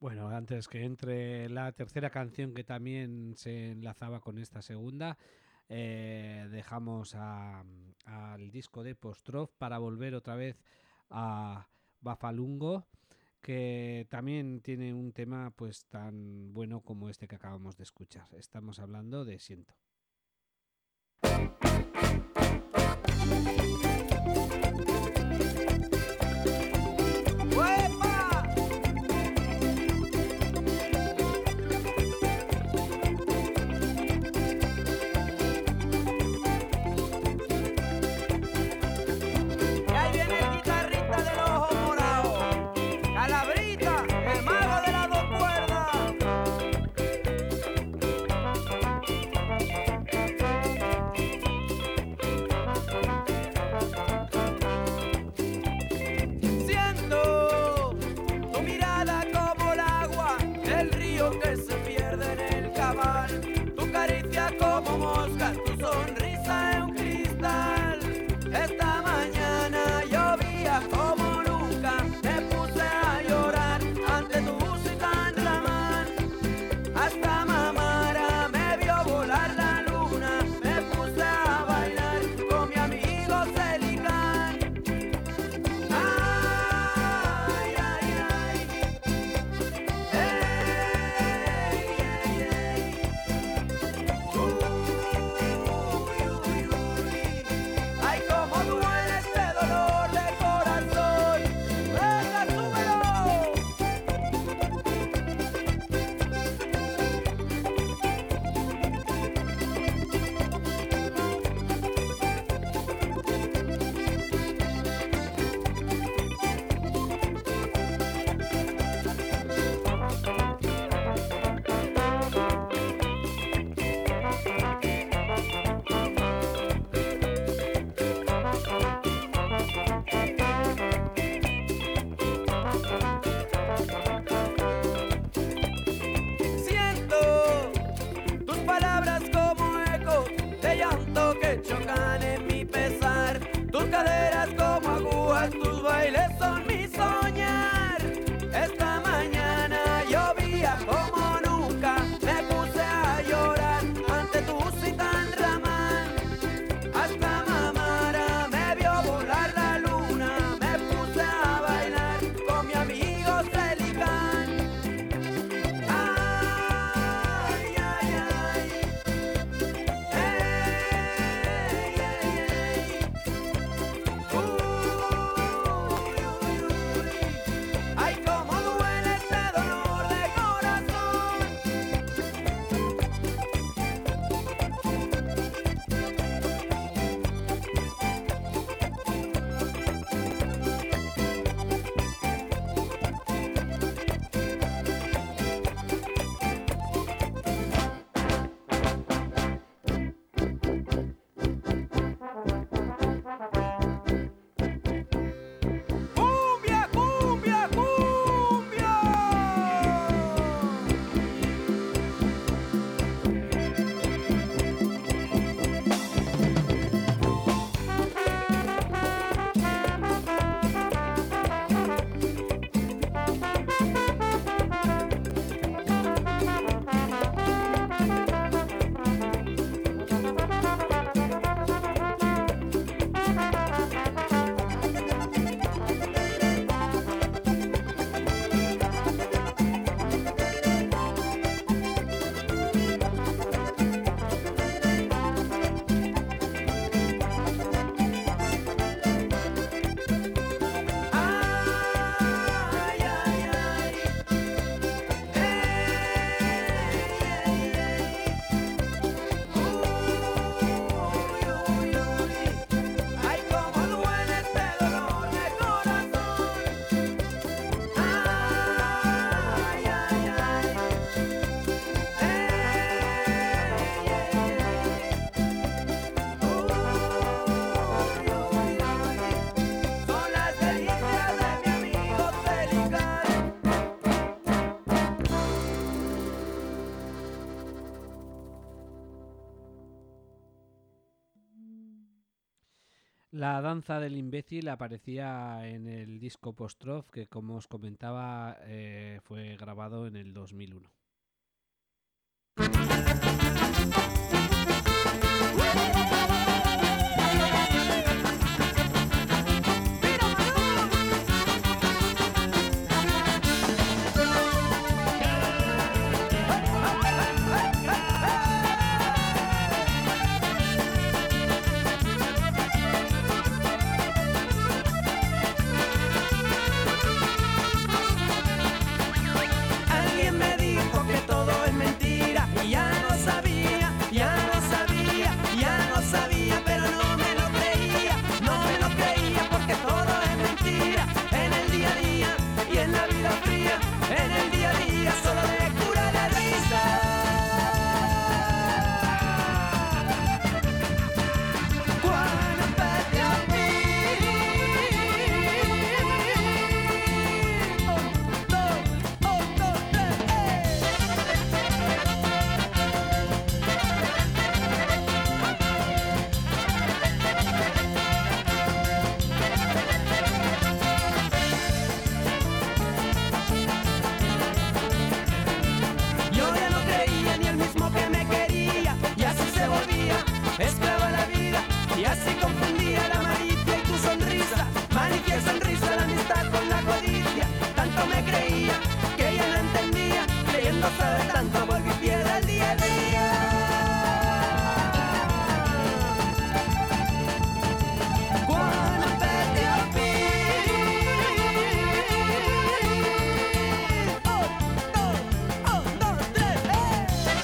Bueno, antes que entre la tercera canción que también se enlazaba con esta segunda, eh, dejamos a- al disco de Postrov para volver otra vez a Bafalungo, que también tiene un tema pues tan bueno como este que acabamos de escuchar. Estamos hablando de Siento. ¡Uepa! Y ahí viene el guitarrista del ojo morado, Calabrita, el mago de las dos cuerdas. La danza del imbécil aparecía en el disco Postrof, que como os comentaba eh, fue grabado en el dos mil uno. Alguien me dijo que todo es mentira y ya no sabía, ya no sabía, ya no sabía, pero no me lo creía, no me lo creía porque todo es mentira. En el día a día y en la vida fría, en el día a día solo me cura la risa. Cuando empecé a vivir, oh, dos, oh, dos, tres, eh. Yo ya no creía ni el mismo que me quería, y así se volvía esclava de la vida, y así confundía la malicia y tu sonrisa, malicia y sonrisa, la amistad con la codicia. Tanto me creía que ella no entendía, creyendo saber tanto volví fiel al día a día. Cuando empecé a vivir, oh, dos, oh, dos, tres, eh.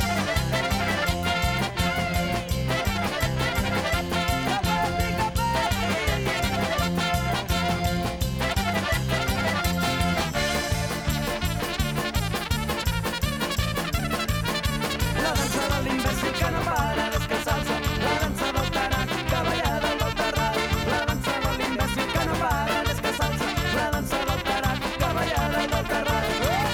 La danza del imbécil que no para descansarse, la danza del taranto, caballada del terral. La danza del imbécil que no para descansarse, la danza del taranto, caballada del terral.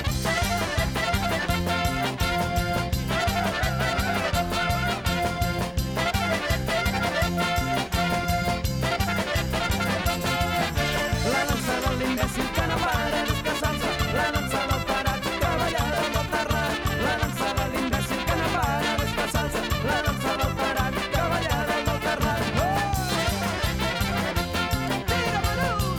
La danza del imbécil que no para descansarse, la danza del taranto, caballada del terral. La danza del imbécil que no para descansarse, la danza del taranto, caballada del terral. ¡Tira, Malú!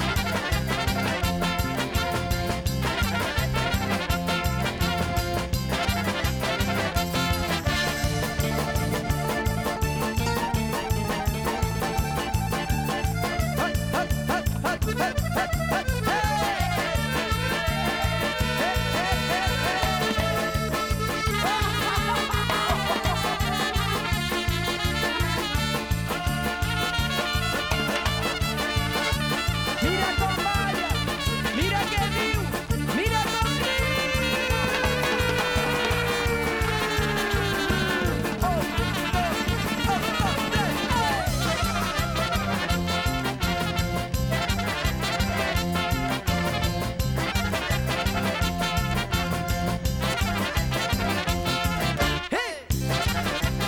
Mira con vaya, mira que viu, mira con oh, dos, oh, dos, tres, eh. ¡Hey!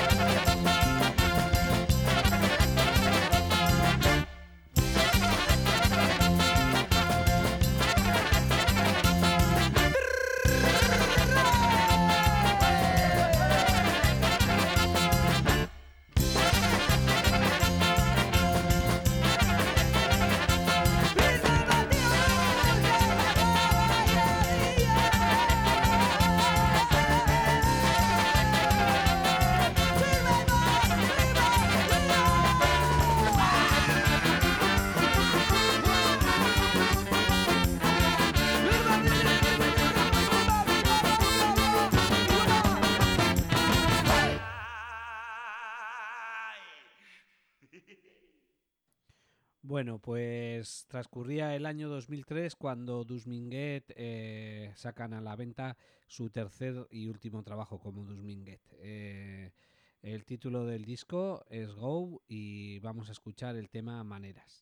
Bueno, pues transcurría el año dos mil tres cuando Dus Minguet eh, sacan a la venta su tercer y último trabajo como Dus Minguet. Eh, el título del disco es Go y vamos a escuchar el tema Maneras.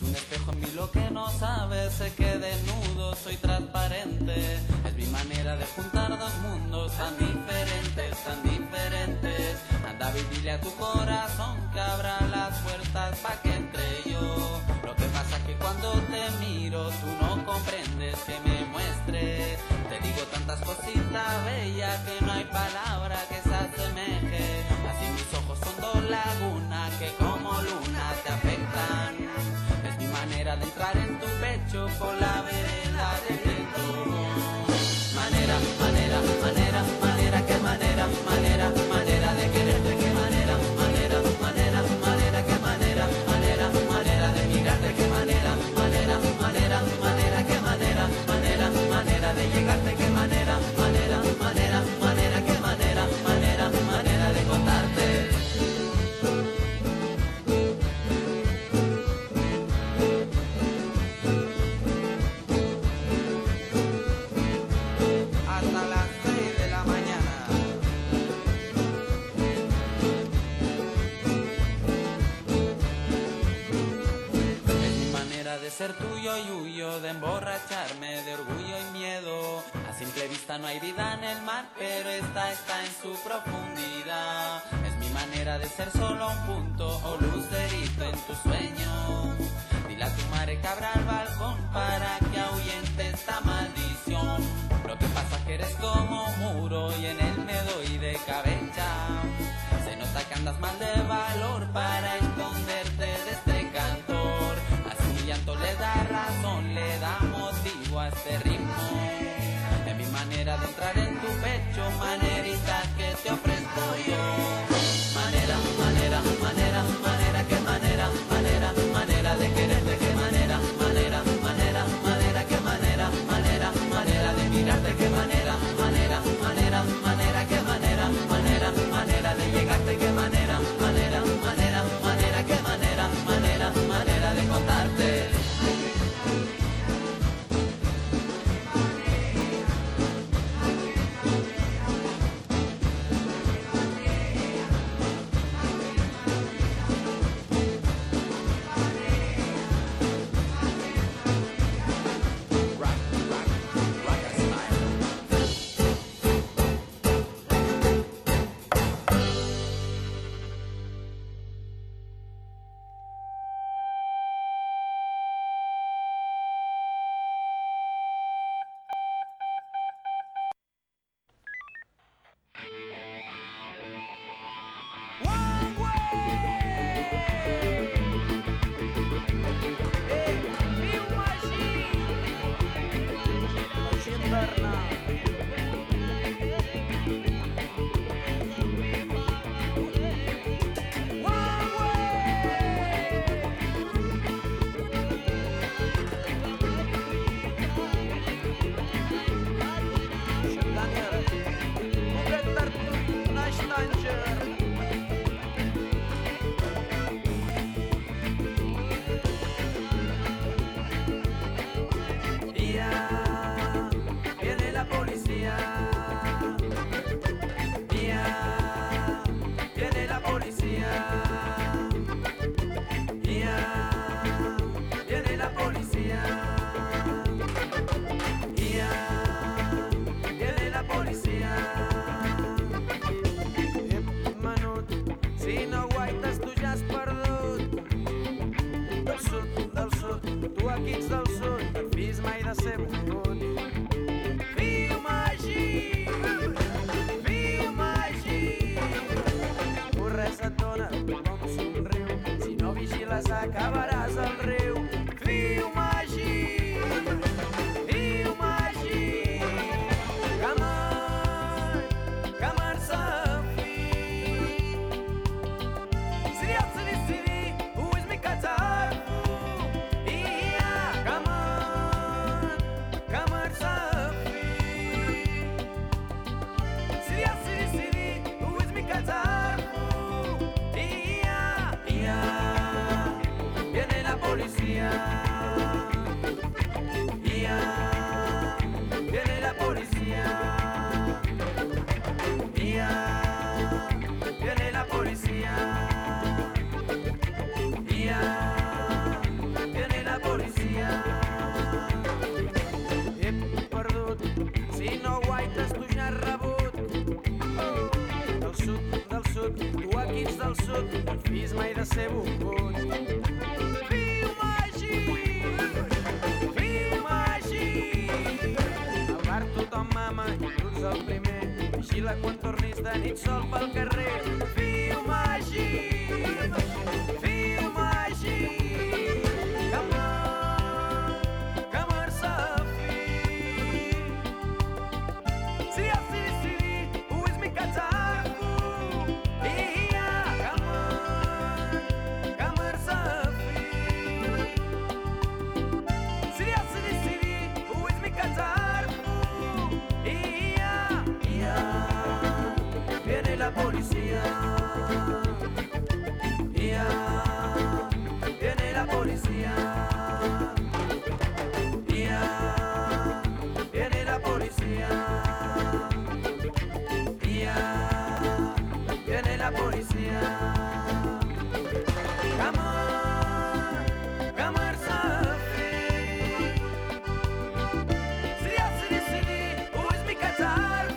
un espejo en mí lo que no sabes, sé que desnudo soy transparente. Es mi manera de juntar dos mundos tan diferentes, tan diferentes. Anda, y dile a tu corazón que abra las puertas pa' que entre yo. Lo que pasa es que cuando te miro tú no comprendes que me muestre. Te digo tantas cositas bellas que no hay palabra que se asemeje. Así mis ojos son dos lagunas que como luna te afectan. Es mi manera de entrar en tu pecho por la vereda del viento. Manera, manera, manera, manera, qué manera, manera, manera de quererte, qué manera, manera, manera, manera, qué manera, manera, manera de mirarte, qué manera, manera, manera, manera, qué manera, manera, manera de llegarte, qué manera, manera, manera, manera, qué manera, manera, manera de contarte. Hasta las seis de la mañana. Es mi manera de ser tuyo y huyo, de emborracharme de orgullo y miedo. A simple vista no hay vida en el mar, pero esta está en su profundidad. Es mi manera de ser solo un punto o lucerito en tu sueño. Dile a tu madre que abra el balcón para que ahuyente esta maldición. Lo que pasa es que eres como un muro y en él me doy de cabeza. Se nota que andas mal de valor para esconderte de este cantor. Así mi llanto le da razón, le da motivo a este ritmo. Es mi manera de entrar en tu pecho, manerita que te ofrezco yo. Manera, manera, manera, manera, qué manera, manera, manera de quererte, qué manera, manera, manera, manera, qué manera, manera, manera de mirarte, qué manera, manera, manera, manera, qué manera, manera, manera de llegarte, qué manera, manera, manera, manera, qué manera, manera, manera de contarte. Come sud, el fills mai de ser volgut. Fiu màgic, fiu màgic, al bar tothom mama i tu ets el primer, vigila quan tornis de nit sol pel carrer. Fiu màgic, fiu màgic, la policía, ya viene la policía, ya viene la policía, ya viene la policía. Come on, come on, Sophie. Sidi, sidi, sidi, who is me Qatar?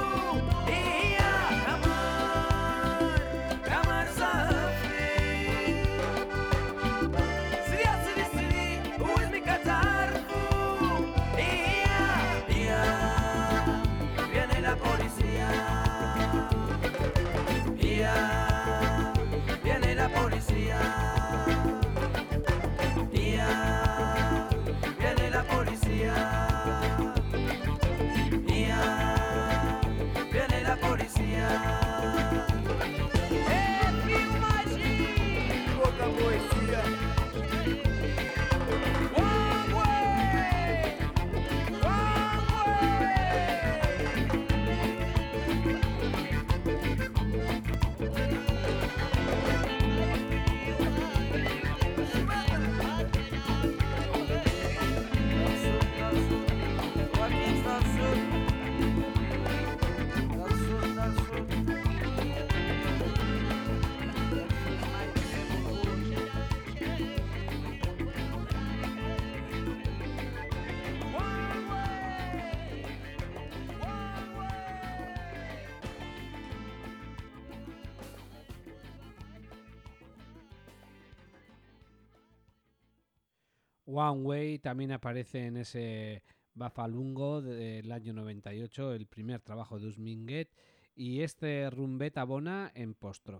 One Way también aparece en ese Bafalungo del año noventa y ocho, el primer trabajo de Usminguet, y este Rumbeta Bona en Postrof.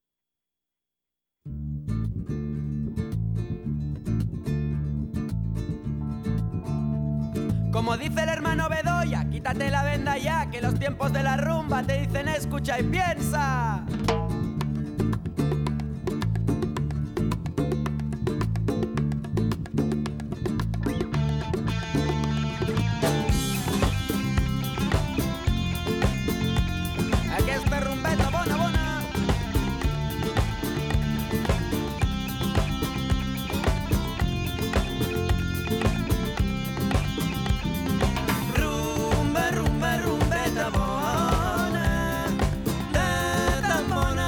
Como dice el hermano Bedoya, quítate la venda ya, que los tiempos de la rumba te dicen escucha y piensa. Rumba, rumba, rumbeta bona, de tan bona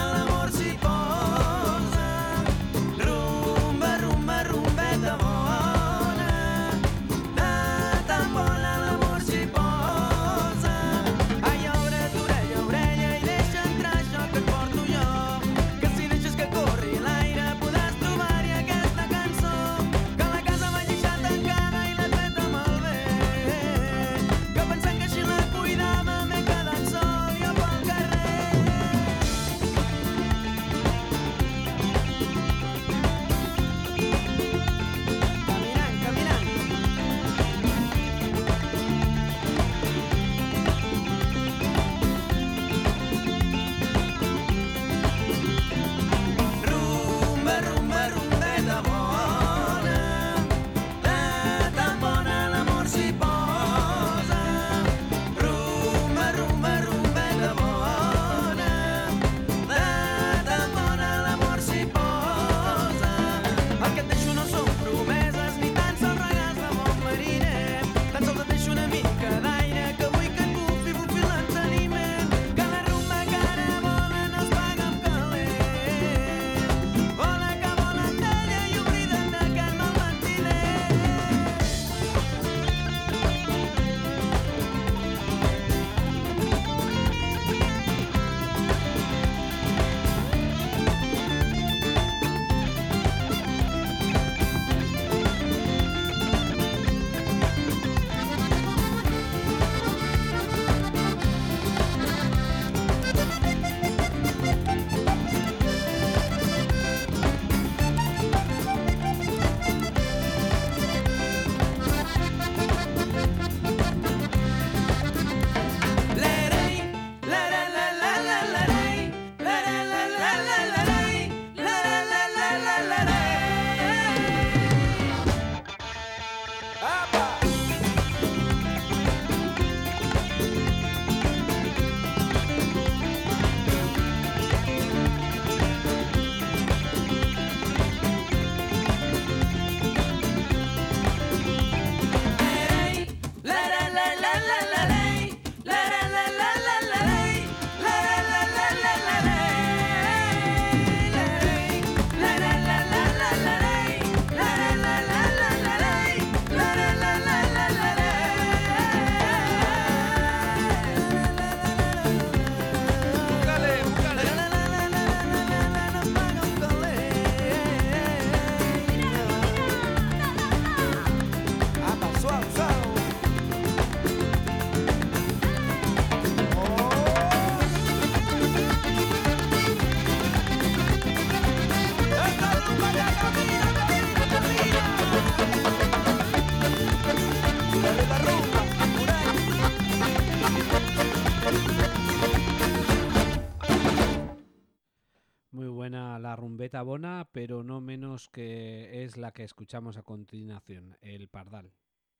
rumbeta bona, pero no menos que es la que escuchamos a continuación, el Pardal.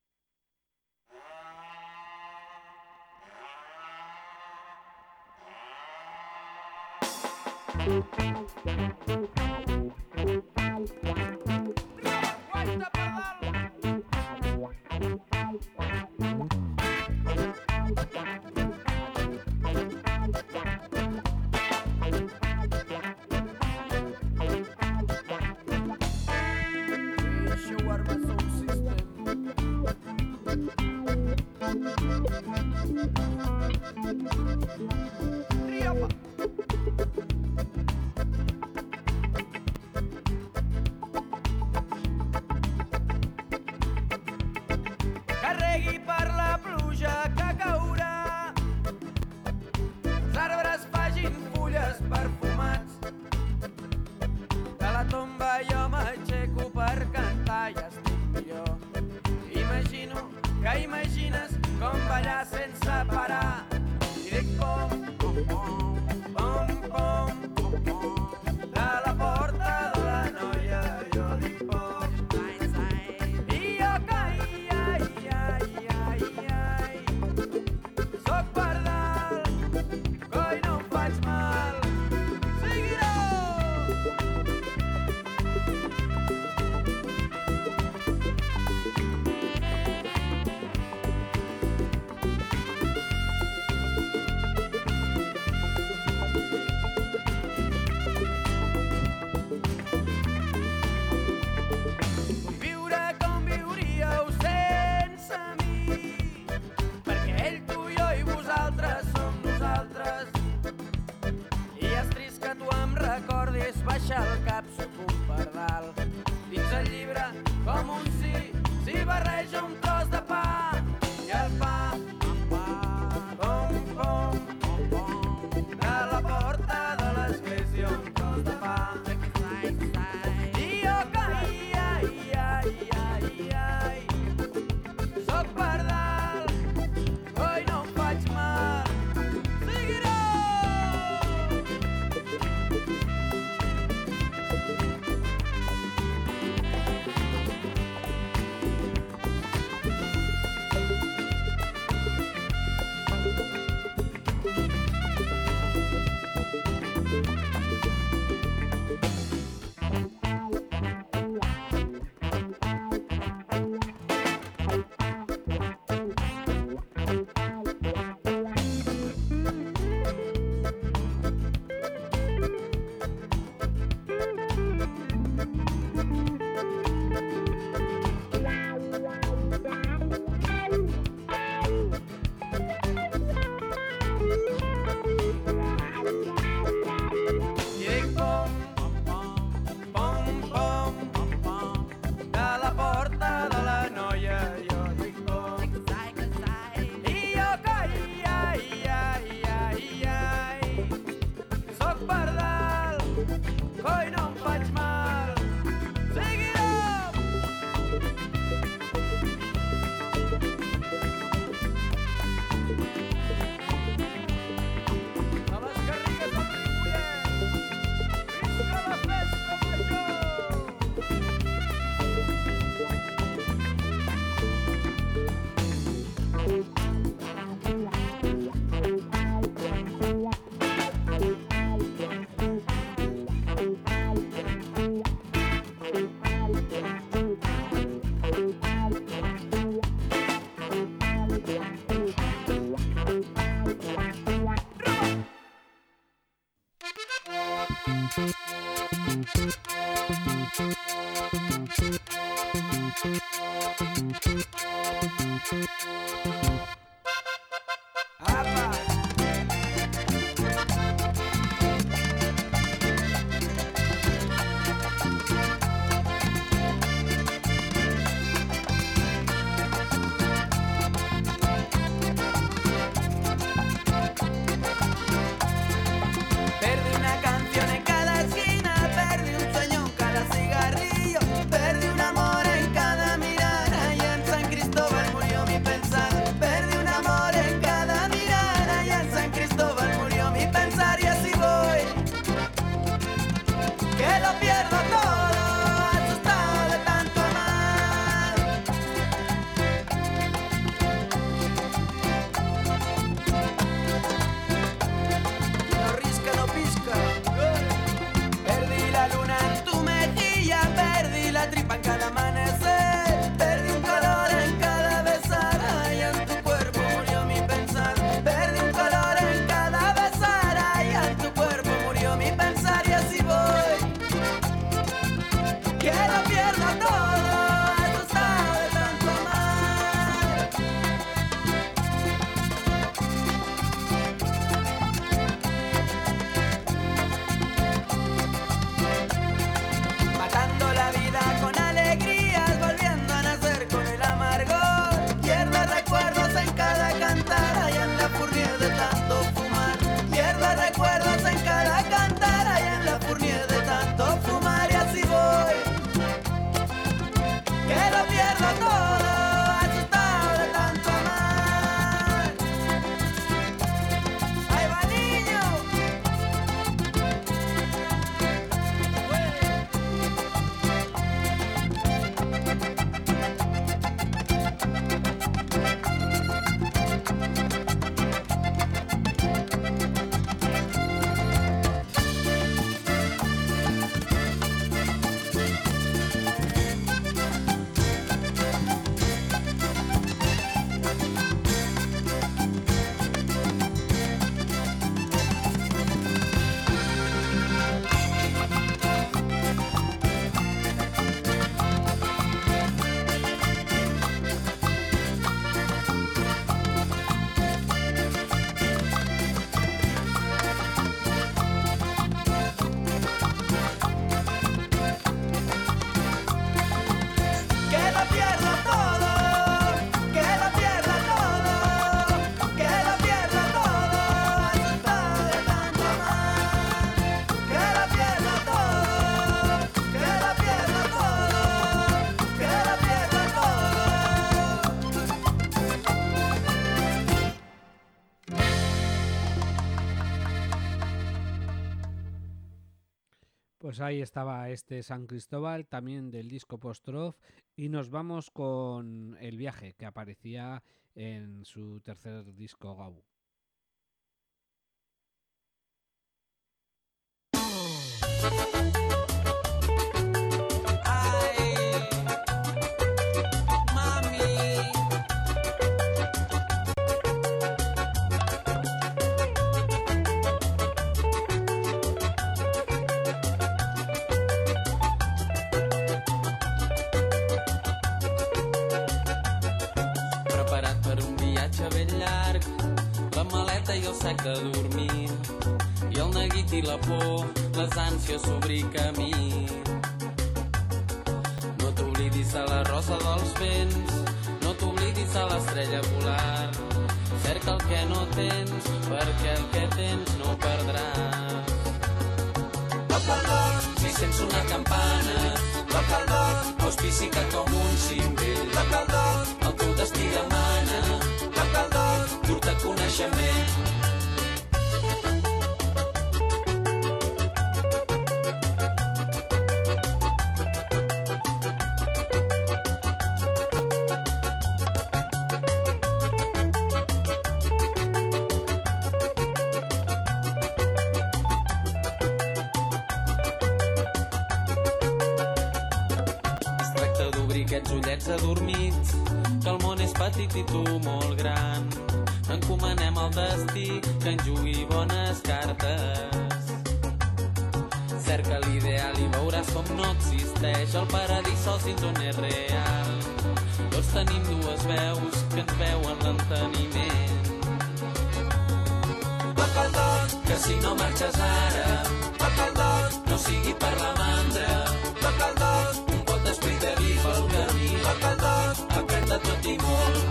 Carregui per la pluja que caurà, els arbres facin fulles perfumats. De la tomba jo m'aixeco per cantar i estic millor. Imagino que imagines com ballar sense parar. I dic pom, pom, pom, pom, pom, pom, pom. De la porta de la noia jo dic pom. I jo caia, ai, ai, ai, ai. Soc pardal, coi no em faig mal. Seguiró! Vull viure com viuríeu sense mi, perquè ell, tu, jo i vosaltres som nosaltres. I és trist que tu em recordis baixar el cap, sóc un pardal. Dins el llibre, com un sí, s'hi barreja un tros de pa. I el pa, pom, pom, pom, pom, de la porta de l'església un tros de pa. I jo caia, ai, ai, ai, ai. Soc pardal, coi no em faig mal. Seguiró! I dic pom, pom, pom, pom, pom. De la porta de la noia jo dic pom. I jo caia, ai, ai, ai, ai. Soc pardal, coi no em faig mal. Seguiró! A les Garrigues del Ripollet, visca la festa major! Apa! Perdí una canción en cada esquina, perdí un sueño en cada cigarrillo, perdí un amor en cada mirada y en San Cristóbal murió mi pensar. Pues ahí estaba este San Cristóbal, también del disco Postrof, y nos vamos con El viaje, que aparecía en su tercer disco Gau. Sac de dormir i el neguit i la por, les ànsies s'obrir camí. No t'oblidis de la rosa dels vents, no t'oblidis de l'estrella polar. Cerca el que no tens, perquè el que tens no perdràs. Toca el dos, si sents una campana, toca el dos, auspici que com un cimbell. Toca el dos, el teu destí demana, toca el dos, dur-te coneixement. Aquests ullets adormits, que el món és petit i tu molt gran. No encomanem al destí que en jugui bones cartes. Cerca l'ideal i veuràs com no existeix el paradís sols dins on és real. Tots tenim dues veus que ens veuen l'enteniment. Toca el dos, que si no marxes ara, toca el dos, no sigui per la mandra. Toca el dos, un pot d'esperit de vi pel camí. Toca el dos, aprèn de tot i molt.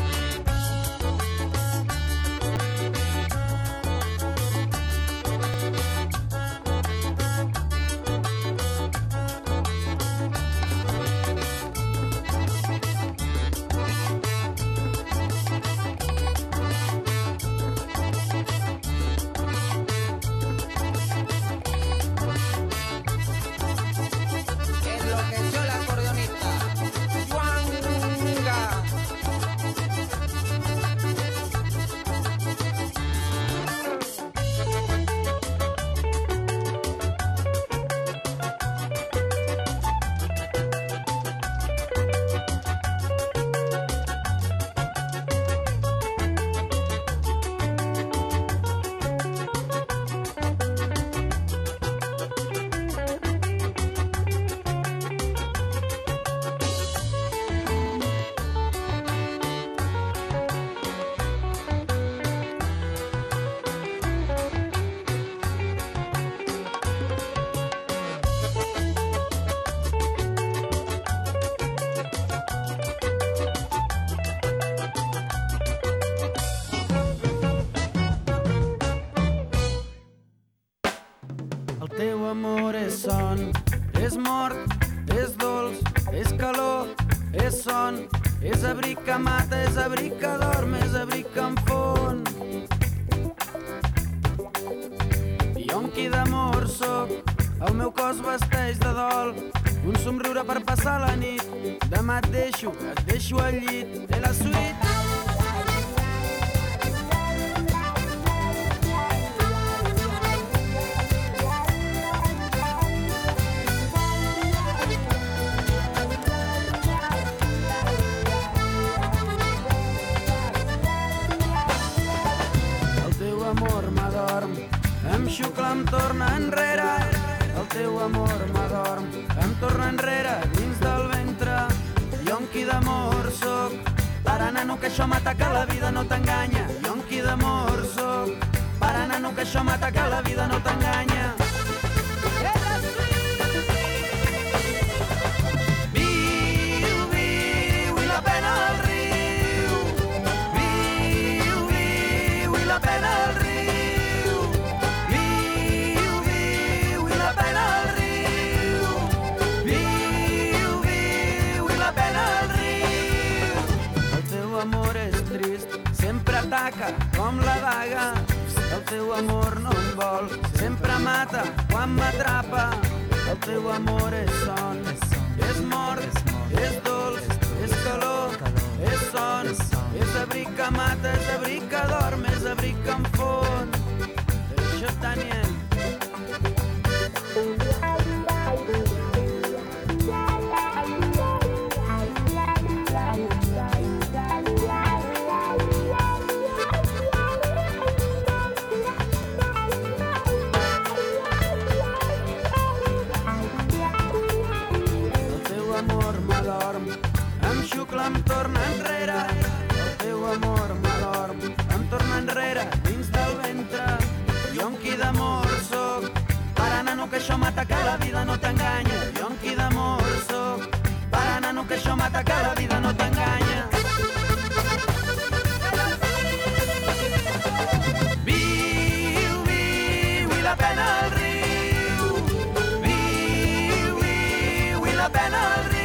És mort, és dolç, és calor, és son, és abric que mata, és abric que dorm, és abric que enfon. Yonqui d'amor soc, el meu cos vesteix de dol, un somriure per passar la nit. Demà et deixo, et deixo al llit, de la suite. Em xucla, em torna enrere, el teu amor m'adorm, em torna enrere dins del ventre. Yonqui d'amor soc, para nano que això m'ataca, la vida no t'enganya. Yonqui d'amor soc, para nano que això m'ataca, la vida no t'enganya. Viu, viu, i la pena al riu. Viu, viu, i la pena al riu. Ataca com la daga, el teu amor no em vol, sempre mata quan m'atrapa. el teu amor és son, és mort, és dolç, és calor, és son, és abric que mata, és abric que dorm, és abric que em fon. Deixa't, Daniel. Em torna enrere, el teu amor m'adorm, em torna enrere dins del ventre. Jo en qui d'amor soc, para nano que això mata, que la vida no t'enganya. Jo en qui d'amor soc, para nano que això mata, que la vida no t'enganya. Viu, viu, i la pena al riu. Viu, viu, i la pena al riu.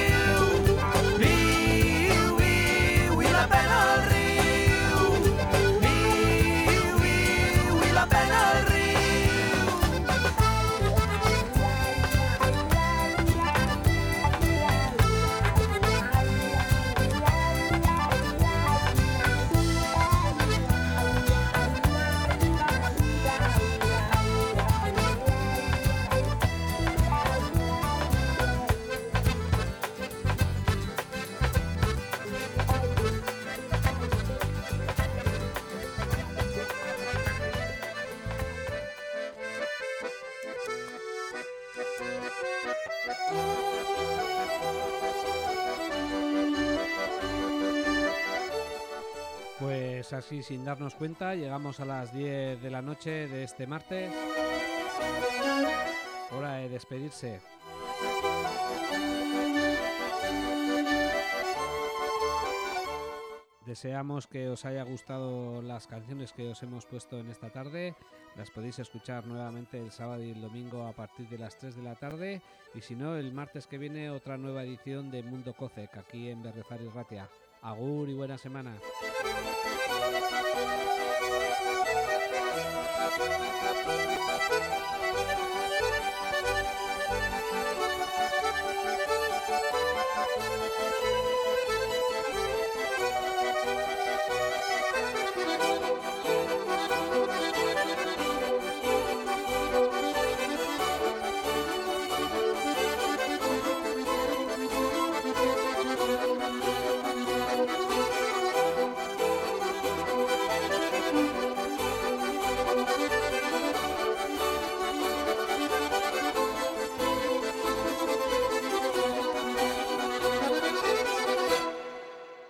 Pues así, sin darnos cuenta, llegamos a las diez de la noche de este martes. Hora de despedirse. Deseamos que os haya gustado las canciones que os hemos puesto en esta tarde. Las podéis escuchar nuevamente el sábado y el domingo a partir de las tres de la tarde. Y si no, el martes que viene otra nueva edición de Mundo Cocec aquí en Berriozar y Ratia. Agur y buena semana. Thank you.